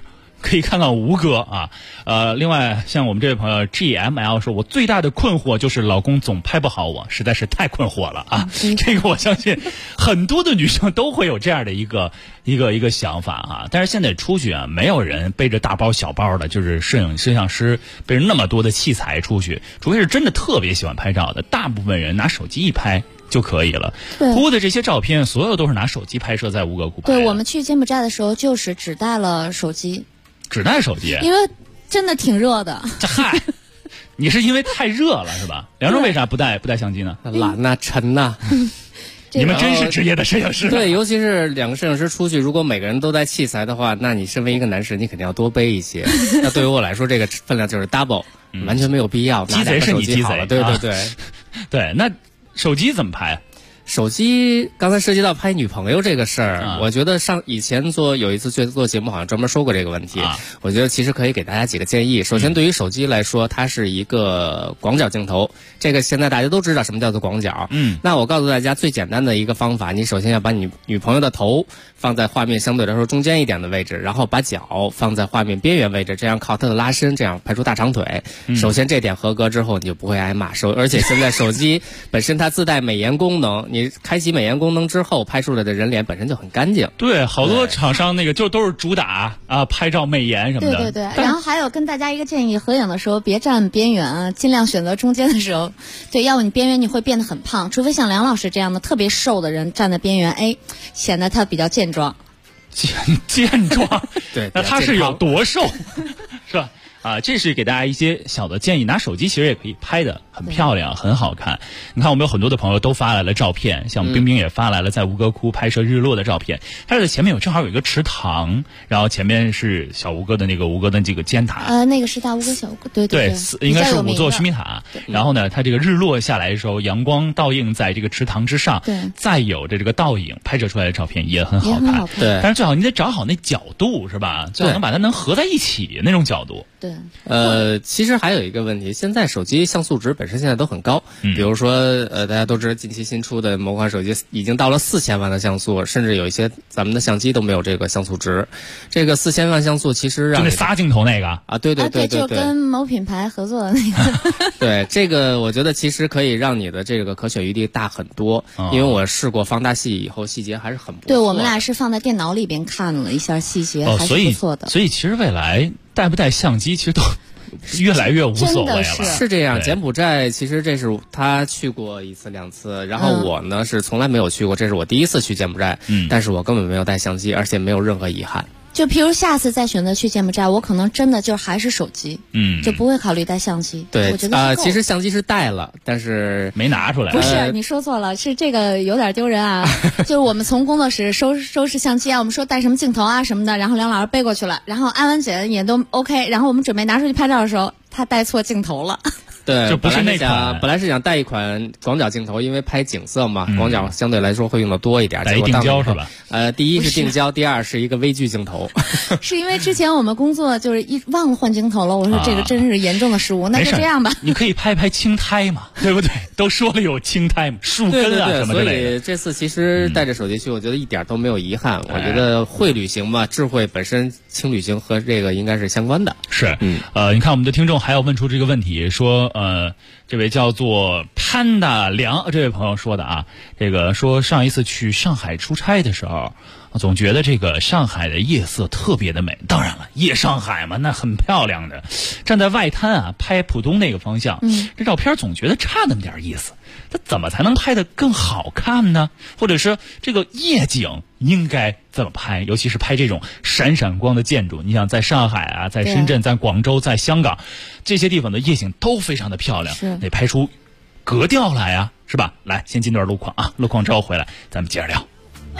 可以看看吴哥啊。另外像我们这位朋友 GML 说，我最大的困惑就是老公总拍不好我，实在是太困惑了啊。这个我相信很多的女生都会有这样的一个想法啊。但是现在出去啊，没有人背着大包小包的，就是摄像师背着那么多的器材出去，除非是真的特别喜欢拍照的，大部分人拿手机一拍就可以了。铺的这些照片所有都是拿手机拍摄，在吴哥窟拍的。 对，我们去柬埔寨的时候就是只带了手机，因为真的挺热的。 这嗨，你是因为太热了是吧？梁中为啥不带相机呢？ 懒呐，沉呐。 你们真是职业的摄影师。 对，尤其是2个摄影师出去，如果每个人都带器材的话，那你身为一个男士，你肯定要多背一些。那对于我来说，这个分量就是 double，完全没有必要。 鸡贼是你鸡贼， 对对对， 对。那手机怎么拍？ 手机刚才涉及到拍女朋友这个事儿，我觉得以前有一次做节目好像专门说过这个问题。我觉得其实可以给大家几个建议。首先，对于手机来说，它是一个广角镜头，这个现在大家都知道什么叫做广角。那我告诉大家最简单的一个方法，你首先要把你女朋友的头放在画面相对来说中间一点的位置，然后把脚放在画面边缘位置，这样靠它的拉伸，这样拍出大长腿。首先这点合格之后，你就不会挨骂。而且现在手机本身它自带美颜功能。你开启美颜功能之后，拍出来的人脸本身就很干净。 对，好多厂商那个就都是主打啊拍照美颜什么的。 对对对。然后还有跟大家一个建议，合影的时候别站边缘啊，尽量选择中间的时候。对，要不你边缘你会变得很胖，除非像梁老师这样的特别瘦的人站在边缘，显得他比较健壮。 健壮。 对， 那他是有多瘦，是吧？这是给大家一些小的建议，拿手机其实也可以拍的很漂亮，很好看。你看，我们有很多的朋友都发来了照片，像冰冰也发来了在吴哥窟拍摄日落的照片。它的前面正好有一个池塘，然后前面是小吴哥的吴哥的这个尖塔。 那个是大吴哥小吴哥，对对对，应该是5座须弥塔。然后呢，它这个日落下来的时候，阳光倒映在这个池塘之上，再有这个倒影拍摄出来的照片也很好看。 对， 但是最好你得找好那角度，是吧？最好能把它能合在一起那种角度。 对。 其实还有一个问题，现在手机像素值本身现在都很高，比如说大家都知道近期新出的某款手机已经到了4000万的像素，甚至有一些咱们的相机都没有这个像素值。这个4000万像素其实让就那仨镜头那个啊，对对对对对，就跟某品牌合作的那个。 对，这个我觉得其实可以让你的这个可选余地大很多，因为我试过放大细以后，细节还是很不错。 对，我们俩是放在电脑里边看了一下细节，还是不错的。 所以其实未来带不带相机其实都越来越无所谓了。 是这样，柬埔寨其实这是他去过1次2次，然后我呢是从来没有去过，这是我第1次去柬埔寨，但是我根本没有带相机，而且没有任何遗憾。 就譬如下次再选择去柬埔寨，我可能真的就还是手机，就不会考虑带相机。 对， 我觉得其实相机是带了，但是没拿出来。 不是，你说错了，是这个有点丢人啊。就是我们从工作室收拾相机啊，我们说带什么镜头啊什么的，然后梁老师背过去了，然后安完检也都 OK， 然后我们准备拿出去拍照的时候，他带错镜头了。 对， 就不是那款。 本来是想带一款广角镜头，因为拍景色嘛，广角相对来说会用的多一点。 带定焦是吧？ 第一是定焦，第二是一个微距镜头。 是因为之前我们工作就是忘了换镜头了，我说这个真是严重的失误，那就这样吧。 你可以拍青苔嘛，对不对？都说了有青苔嘛，树根啊什么之类的。 所以这次其实带着手机去，我觉得一点都没有遗憾。我觉得会旅行嘛，智慧本身轻旅行和这个应该是相关的。 是，你看我们的听众还要问出这个问题，说这位叫做潘大良这位朋友说的啊，这个说上一次去上海出差的时候，总觉得这个上海的夜色特别的美。当然了，夜上海嘛，那很漂亮的。站在外滩啊，拍浦东那个方向，这照片总觉得差那么点意思。它怎么才能拍得更好看呢？或者是这个夜景应该怎么拍？尤其是拍这种闪闪光的建筑，你想在上海啊，在深圳，在广州，在香港这些地方的夜景都非常的漂亮，得拍出格调来啊，是吧？来，先进段路况啊，路况之后回来咱们接着聊。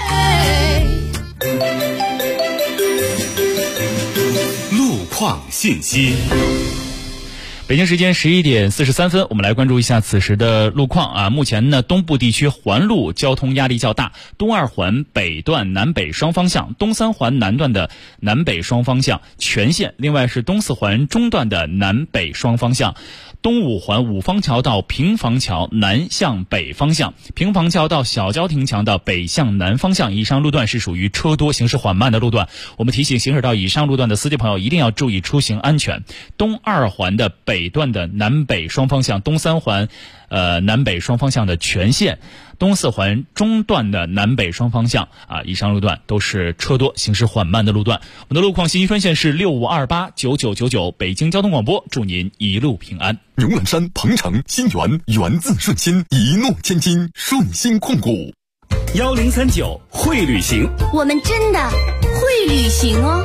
路况信息。 北京时间11点43分，我们来关注一下此时的路况啊。目前呢，东部地区环路交通压力较大，东2环北段南北双方向，东3环南段的南北双方向全线，另外是东4环中段的南北双方向， 东五环五方桥到平房桥南向北方向，平房桥到小郊亭桥的北向南方向，以上路段是属于车多行驶缓慢的路段。我们提醒行驶到以上路段的司机朋友一定要注意出行安全。东二环的北段的南北双方向，东三环南北双方向的全线，东四环中段的南北双方向以上路段都是车多行驶缓慢的路段。我们的路况信息专线是65289999，北京交通广播，祝您一路平安。 牛栏山、鹏城、新源，源自顺心，一诺千金，顺心控股。 1039会旅行， 我们真的会旅行哦。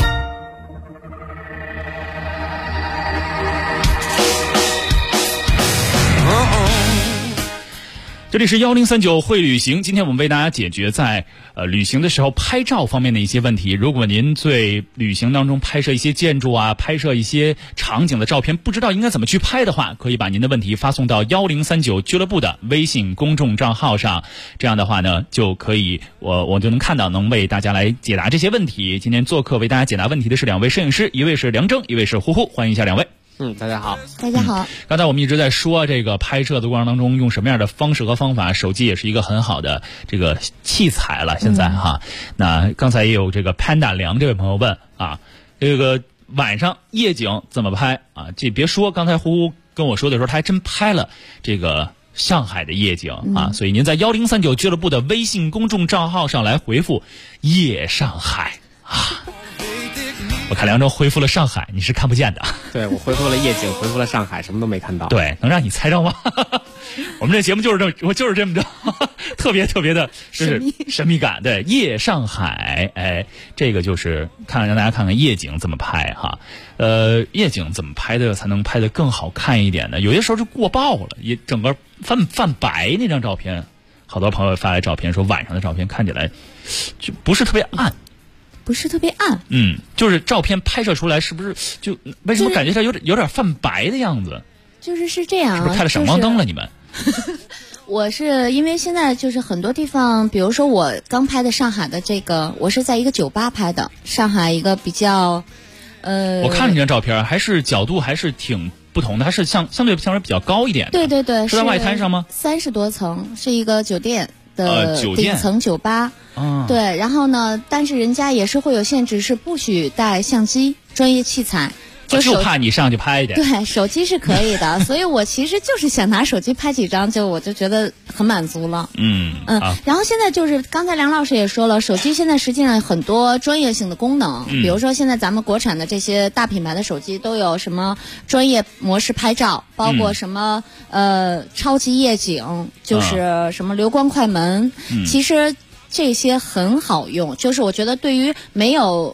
这里是1039会旅行，今天我们为大家解决在旅行的时候拍照方面的一些问题。如果您对旅行当中拍摄一些建筑拍摄一些场景的照片不知道应该怎么去拍的话，可以把您的问题发送到1039俱乐部的微信公众账号上，这样的话呢就可以我就能看到，能为大家来解答这些问题。今天做客为大家解答问题的是2位摄影师，一位是梁征，一位是呼呼，欢迎一下2位。 大家好。 大家好。 刚才我们一直在说这个拍摄的过程当中用什么样的方式和方法，手机也是一个很好的这个器材了。现在那刚才也有这个 Panda 梁这位朋友问这个晚上夜景怎么拍这别说，刚才呼呼跟我说的时候，他还真拍了这个上海的夜景所以您在1039俱乐部的微信公众账号上来回复夜上海我看梁征回复了上海，你是看不见的。 对，我回复了夜景，回复了上海，什么都没看到。 对，能让你猜着吗？我们这节目就是这么着，特别的神秘感。对，夜上海，这个就是让大家看看夜景怎么拍夜景怎么拍的才能拍得更好看一点呢？有些时候就过曝了，也整个泛白那张照片，好多朋友发来照片说晚上的照片看起来就不是特别暗。 不是特别暗， 就是照片拍摄出来是不是就为什么感觉它有点泛白的样子？ 是这样， 是不是开了闪光灯了？你们？ 我是因为现在就是很多地方，比如说我刚拍的上海的这个，我是在一个酒吧拍的，上海一个比较我看了你这张照片，还是角度还是挺不同的，还是相对比较高一点的。 对， 是在外滩上吗 ？30多层，是一个酒店的顶层酒吧。对，然后呢，但是人家也是会有限制，是不许带相机、专业器材。 就怕你上去拍一点。 对，手机是可以的，所以我其实就是想拿手机拍几张，我就觉得很满足了。然后现在就是刚才梁老师也说了，手机现在实际上很多专业性的功能，比如说现在咱们国产的这些大品牌的手机都有什么专业模式拍照，包括什么超级夜景，就是什么流光快门，其实这些很好用，就是我觉得对于没有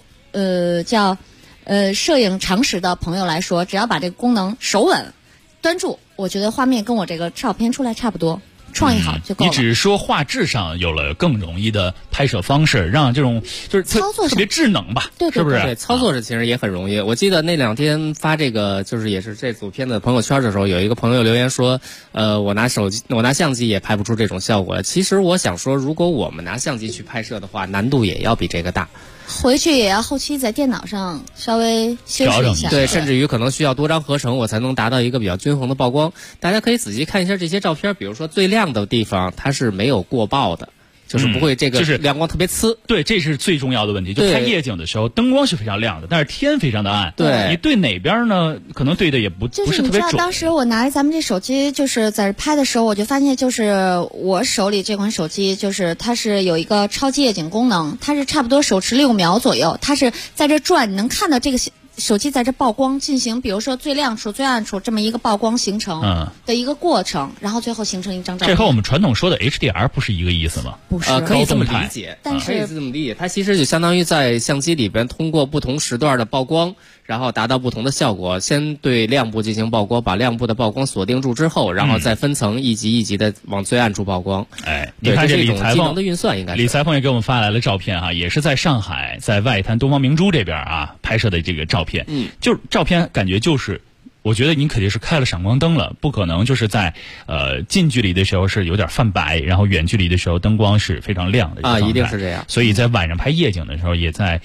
摄影常识的朋友来说，只要把这个功能手稳端住，我觉得画面跟我这个照片出来差不多，创意好就够了。 你只是说画质上有了更容易的拍摄方式，让这种就是操作特别智能吧？ 对， 是不是？ 对，操作上其实也很容易。我记得那2天发这个就是也是这组片的朋友圈的时候，有一个朋友留言说，我拿相机也拍不出这种效果。其实我想说，如果我们拿相机去拍摄的话，难度也要比这个大。 回去也要后期在电脑上稍微修饰一下， 对，甚至于可能需要多张合成，我才能达到一个比较均衡的曝光。大家可以仔细看一下这些照片，比如说最亮的地方它是没有过曝的，就是不会这个亮光特别呲。 对，这是最重要的问题。就拍夜景的时候，灯光是非常亮的，但是天非常的暗。 对， 你对哪边呢？可能对的也不是特别准。 你知道，当时我拿着咱们这手机，就是在这拍的时候，我就发现，就是我手里这款手机，就是它是有一个超级夜景功能，它是差不多手持6秒左右，它是在这转，你能看到这个手机在这曝光进行，比如说最亮处、最暗处这么一个曝光形成的一个过程，然后最后形成一张照片。 这和我们传统说的 HDR 不是一个意思吗？ 不是， 可以这么理解， 但是可以这么理解，它其实就相当于在相机里边通过不同时段的曝光，然后达到不同的效果。先对亮部进行曝光，把亮部的曝光锁定住之后，然后再分层一级一级的往最暗处曝光。 你看这李裁缝的运算应该是。 李裁缝也给我们发来了照片也是在上海，在外滩东方明珠这边拍摄的这个照片。就是照片感觉就是我觉得您肯定是开了闪光灯了，不可能就是在近距离的时候是有点泛白，然后远距离的时候灯光是非常亮的啊，一定是这样。 所以在晚上拍夜景的时候，也在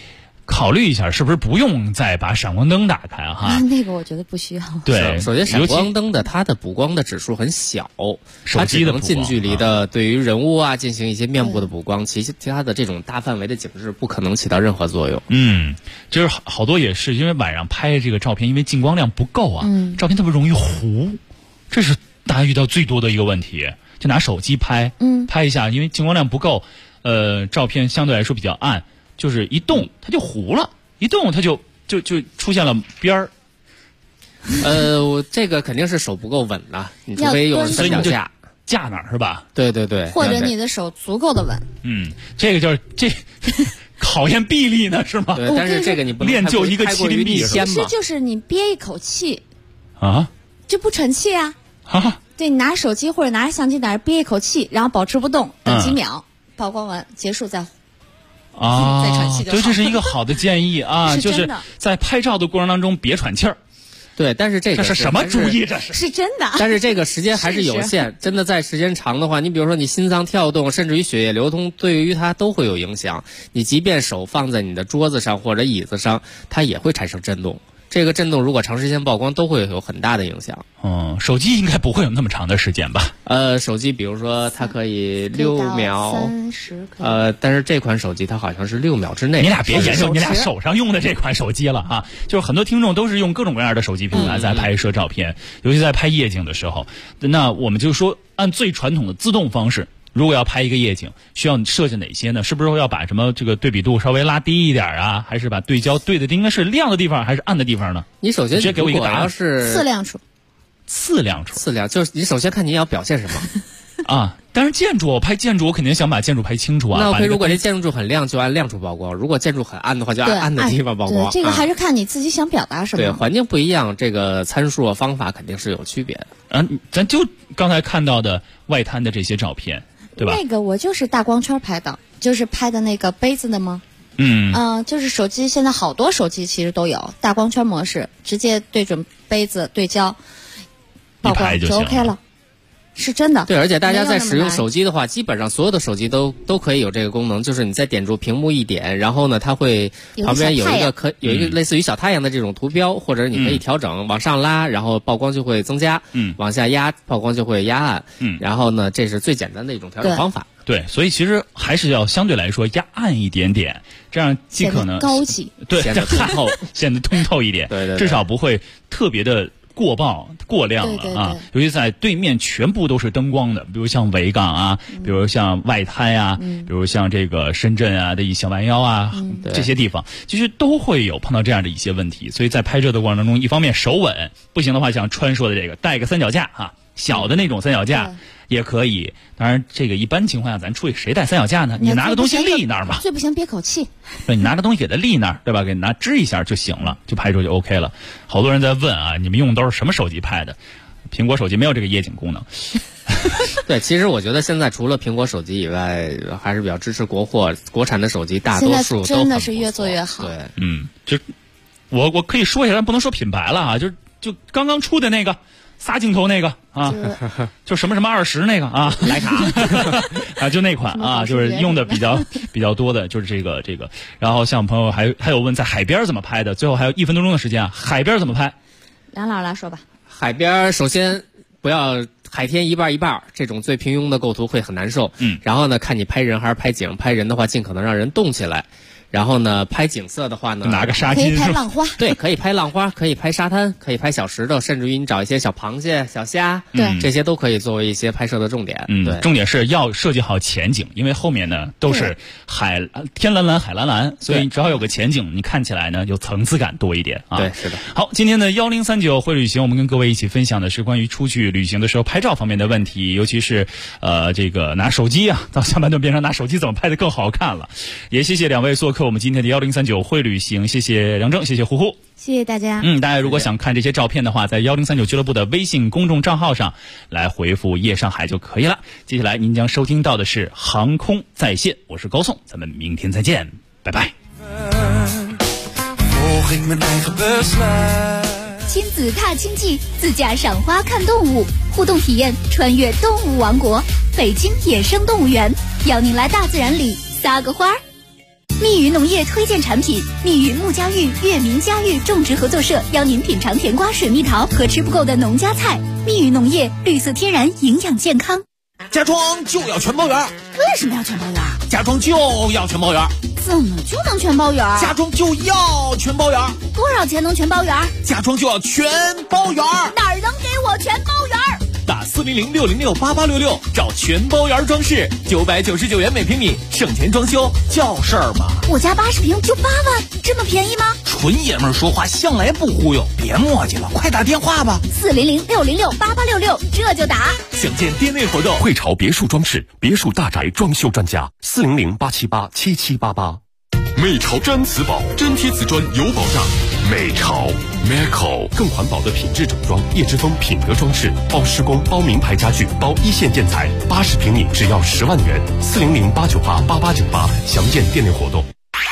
考虑一下，是不是不用再把闪光灯打开哈？ 那个我觉得不需要。 对， 首先闪光灯的它的补光的指数很小，它只能近距离的对于人物啊进行一些面部的补光，其他的这种大范围的景致不可能起到任何作用。 就是好多也是因为晚上拍这个照片，因为进光量不够啊，照片特别容易糊，这是大家遇到最多的一个问题。就拿手机拍，拍一下，因为进光量不够，照片相对来说比较暗。就是一动它就糊了，一动它就出现了边儿。 这个肯定是手不够稳了，你除非用三脚架架哪儿是吧？ 对对对， 或者你的手足够的稳。 这个就是这考验臂力呢是吗？ 对，但是这个你不能练就一个麒麟臂其实就是你憋一口气啊， 就不喘气啊。对，你拿手机或者拿着相机在那憋一口气，然后保持不动，等几秒，曝光完结束再再喘气就好。 对，这是一个好的建议啊，就是在拍照的过程当中别喘气儿。 对，但是这是什么主意？这是真的。 但是这个时间还是有限，真的在时间长的话，你比如说你心脏跳动，甚至于血液流通，对于它都会有影响。你即便手放在你的桌子上或者椅子上，它也会产生震动。这个震动如果长时间曝光，都会有很大的影响。 手机应该不会有那么长的时间吧？ 手机比如说它可以6秒，30但是这款手机它好像是6秒之内。 你俩别研究你俩手上用的这款手机了啊！就是很多听众都是用各种各样的手机品牌在拍摄照片，尤其在拍夜景的时候。那我们就说按最传统的自动方式。如果要拍一个夜景，需要设计哪些呢？是不是要把什么这个对比度稍微拉低一点啊？还是把对焦对的应该是亮的地方还是暗的地方呢？ 你首先直接给我一个答案。 次亮处， 就是你首先看你要表现什么啊。但是建筑我拍建筑，我肯定想把建筑拍清楚啊。 那如果这建筑很亮，就按亮处曝光；如果建筑很暗的话，就按暗的地方曝光。 这个还是看你自己想表达什么。 对，环境不一样，这个参数方法肯定是有区别的。 咱就刚才看到的外滩的这些照片。对吧？ 那个我就是大光圈拍的，就是拍的那个杯子的吗？就是手机现在好多手机其实都有大光圈模式，直接对准杯子对焦，曝光就 OK 了。是真的。 对，而且大家在使用手机的话，基本上所有的手机都可以有这个功能，就是你再点住屏幕一点，然后呢，它会旁边有一个类似于小太阳的这种图标，或者你可以调整往上拉，然后曝光就会增加，往下压曝光就会压暗，然后呢，这是最简单的一种调整方法。 对，所以其实还是要相对来说压暗一点点，这样既可能高级， 对，显得通透一点， 对， 至少不会特别的过亮了啊！尤其在对面全部都是灯光的，比如像维港啊，比如像外滩啊，比如像这个深圳啊的小蛮腰啊，这些地方其实都会有碰到这样的一些问题。所以在拍摄的过程当中，一方面手稳，不行的话像川说的这个带个三脚架啊，小的那种三脚架也可以。当然这个一般情况下咱出去谁带三脚架呢？你拿个东西立那儿嘛， 最不行憋口气。 对，你拿个东西给它立那儿，对吧？给拿支一下就行了，就拍出就 OK 了。好多人在问啊，你们用的都是什么手机拍的？苹果手机没有这个夜景功能。 对，其实我觉得现在除了苹果手机以外，还是比较支持国货，国产的手机大多数都真的是越做越好。 对， 就我可以说一下，但不能说品牌了啊，就刚刚出的那个仨镜头那个啊，就什么20那个啊， 徕卡啊，就那款啊，就是用的比较多的，就是这个。然后像朋友还有问在海边怎么拍的，最后还有1分多钟的时间啊，海边怎么拍？ 梁老师来说吧。 海边首先不要海天一半一半，这种最平庸的构图会很难受。然后呢，看你拍人还是拍景，拍人的话尽可能让人动起来。然后呢，拍景色的话呢， 拿个纱巾， 可以拍浪花， 对，可以拍浪花，可以拍沙滩，可以拍小石头，甚至于你找一些小螃蟹、小虾， 对， 这些都可以作为一些拍摄的重点。对， 重点是要设计好前景，因为后面呢都是天蓝蓝海蓝蓝，所以只要有个前景，你看起来呢有层次感多一点啊。 对，是的。 好，今天的1039会旅行，我们跟各位一起分享的是关于出去旅行的时候拍照方面的问题，尤其是这个拿手机啊，到下半段变成拿手机怎么拍得更好看了。也谢谢两位做客我们今天的1039会旅行，谢谢梁正，谢谢呼呼， 谢谢大家。 大家如果想看这些照片的话，在1039俱乐部的微信公众账号上来回复夜上海就可以了。接下来您将收听到的是航空在线，我是高颂，咱们明天再见，拜拜。 亲子踏青记，自驾赏花看动物，互动体验穿越动物王国，北京野生动物园，邀您来大自然里撒个欢儿。 密云农业推荐产品，密云木家育月明家育种植合作社邀您品尝甜瓜、水蜜桃和吃不够的农家菜。密云农业，绿色天然，营养健康。 家装就要全包圆。 为什么要全包圆？ 家装就要全包圆。 怎么就能全包圆？ 家装就要全包圆。 多少钱能全包圆？ 家装就要全包圆。 哪儿能给我全包圆？ 打400-606-8866找全包圆装饰，999元每平米，省钱装修叫事儿吗？ 我家80平就8万，这么便宜吗？ 纯爷们儿说话向来不忽悠，别磨叽了，快打电话吧。 400-606-8866，这就打。 想见店内活动， 汇潮别墅装饰，别墅大宅装修专家，400-878-7788。美潮真瓷宝，真贴瓷砖有保障。美潮 Meco 更环保的品质整装，叶之峰品格装饰，包施工，包名牌家具，包一线建材，80平米只要10万元，400-898-8898，详见店内活动。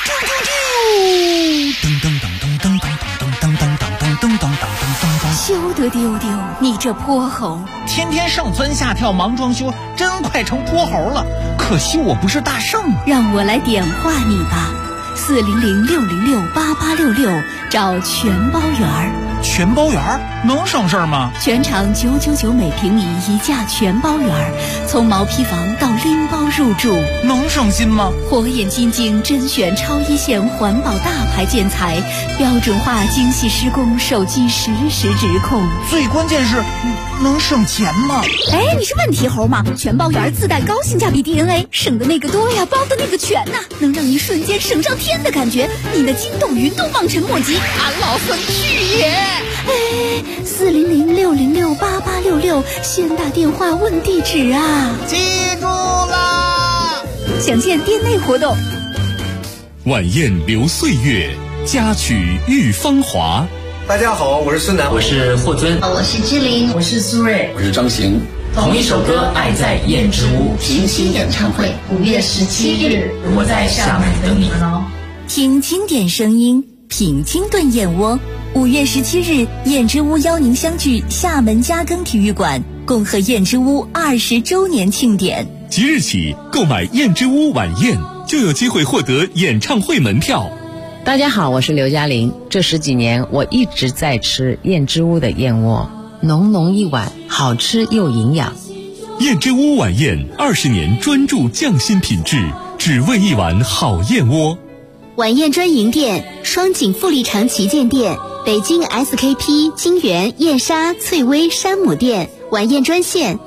休得丢丢，你这泼猴！ 天天上蹿下跳忙装修，真快成泼猴了。可惜我不是大圣， 让我来点化你吧。400-606-8866，找全包圆儿。 全包圆儿能省事儿吗？ 全场999每平米一价全包圆儿，从毛坯房到拎包入住， 能省心吗？ 火眼金睛甄选超一线环保大牌建材，标准化精细施工，手机实时直控。 最关键是能省钱吗？ 哎，你是问题猴吗？全包圆自带高性价比 DNA， 省的那个多呀，包的那个全呐，能让你瞬间省上天的感觉，你的筋斗云都望尘莫及。 俺老孙去也！ 哎，400-606-8866，先打电话问地址啊！ 记住啦！ 详见店内活动。 晚宴留岁月，佳曲遇芳华。 大家好，我是孙楠， 我是霍尊， 我是志玲， 我是苏芮， 我是张行。 同一首歌《爱在燕之屋》 平行演唱会5月17日， 我在厦门等你们哦。 听经典声音，品清炖燕窝。5月17日，燕之屋邀您相聚厦门嘉庚体育馆，共贺燕之屋20周年庆典。 即日起购买燕之屋晚宴，就有机会获得演唱会门票。 大家好，我是刘嘉玲。这10几年，我一直在吃燕之屋的燕窝，浓浓一碗，好吃又营养。 燕之屋晚宴20年专注匠心品质，只为一碗好燕窝。 晚宴专营店：双井富力城旗舰店、北京 SKP 金源燕莎翠微山姆店。晚宴专线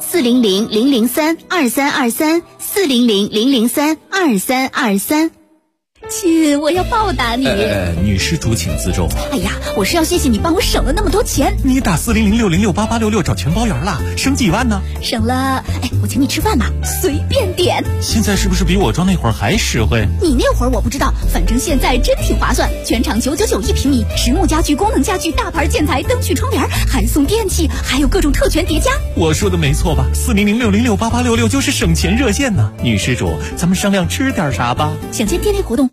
400-003-2323，400-003-2323。 亲，我要报答你。 女施主请自重。 哎呀，我是要谢谢你帮我省了那么多钱。 你打400-606-8866找全包圆了，省几万呢？ 省了，哎，我请你吃饭嘛，随便点。 现在是不是比我装那会儿还实惠？ 你那会儿我不知道，反正现在真挺划算。全场999一平米，实木家具、功能家具、大牌建材、灯具、窗帘，还送电器，还有各种特权叠加。 我说的没错吧？400-606-8866就是省钱热线呢。女施主，咱们商量吃点啥吧？ 想见店内活动。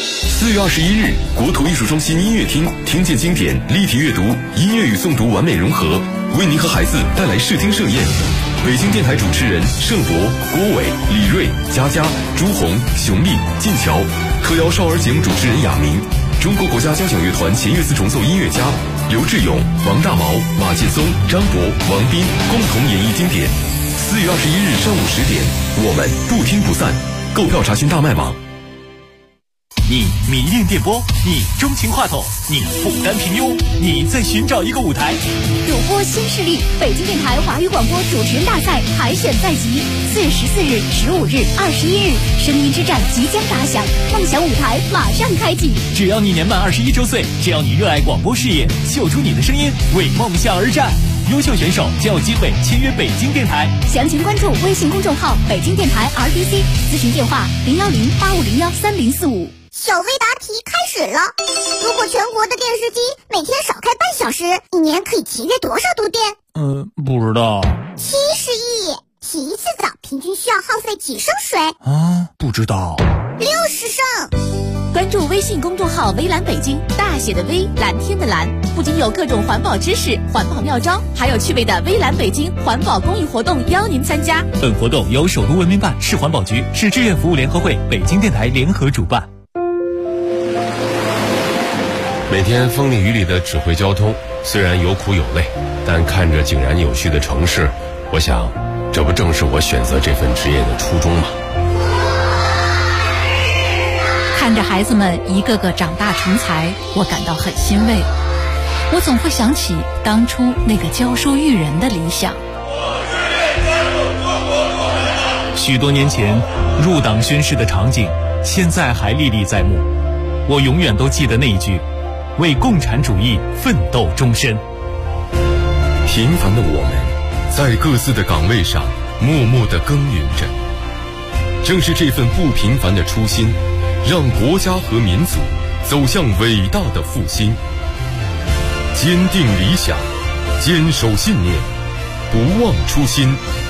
4月21日，国土艺术中心音乐厅，听见经典，立体阅读，音乐与诵读完美融合，为您和孩子带来视听盛宴。北京电台主持人盛博、郭伟、李锐、佳佳、朱红、熊丽、晋桥，特邀少儿节目主持人亚明，中国国家交响乐团弦乐四重奏音乐家刘志勇、王大毛、马劲松、张博、王斌共同演绎经典。4月21日上午10点，我们不听不散。购票查询大麦网。 你迷恋电波，你钟情话筒，你不甘平庸，你在寻找一个舞台。 主播新势力，北京电台华语广播主持人大赛海选在即，4月14日、15日、21日，声音之战即将打响，梦想舞台马上开启。 只要你年满21周岁，只要你热爱广播事业，秀出你的声音，为梦想而战。优秀选手将有机会签约北京电台。 详情关注微信公众号北京电台 RDC， 咨询电话010-8501-3045。 小微答题开始了。如果全国的电视机每天少开半小时，一年可以节约多少度电？ 不知道。 70亿。洗一次澡平均需要耗费几升水？ 不知道。 60升。 关注微信公众号微蓝北京，大写的微，蓝天的蓝，不仅有各种环保知识、环保妙招，还有趣味的微蓝北京环保公益活动邀您参加。 本活动由首都文明办、市环保局、市志愿服务联合会、北京电台联合主办。 每天风里雨里的指挥交通，虽然有苦有累，但看着井然有序的城市，我想，这不正是我选择这份职业的初衷吗？ 看着孩子们一个个长大成才，我感到很欣慰。我总会想起当初那个教书育人的理想。 许多年前入党宣誓的场景，现在还历历在目。我永远都记得那一句：为共产主义奋斗终身。 平凡的我们，在各自的岗位上默默地耕耘着。正是这份不平凡的初心，让国家和民族走向伟大的复兴。坚定理想，坚守信念，不忘初心。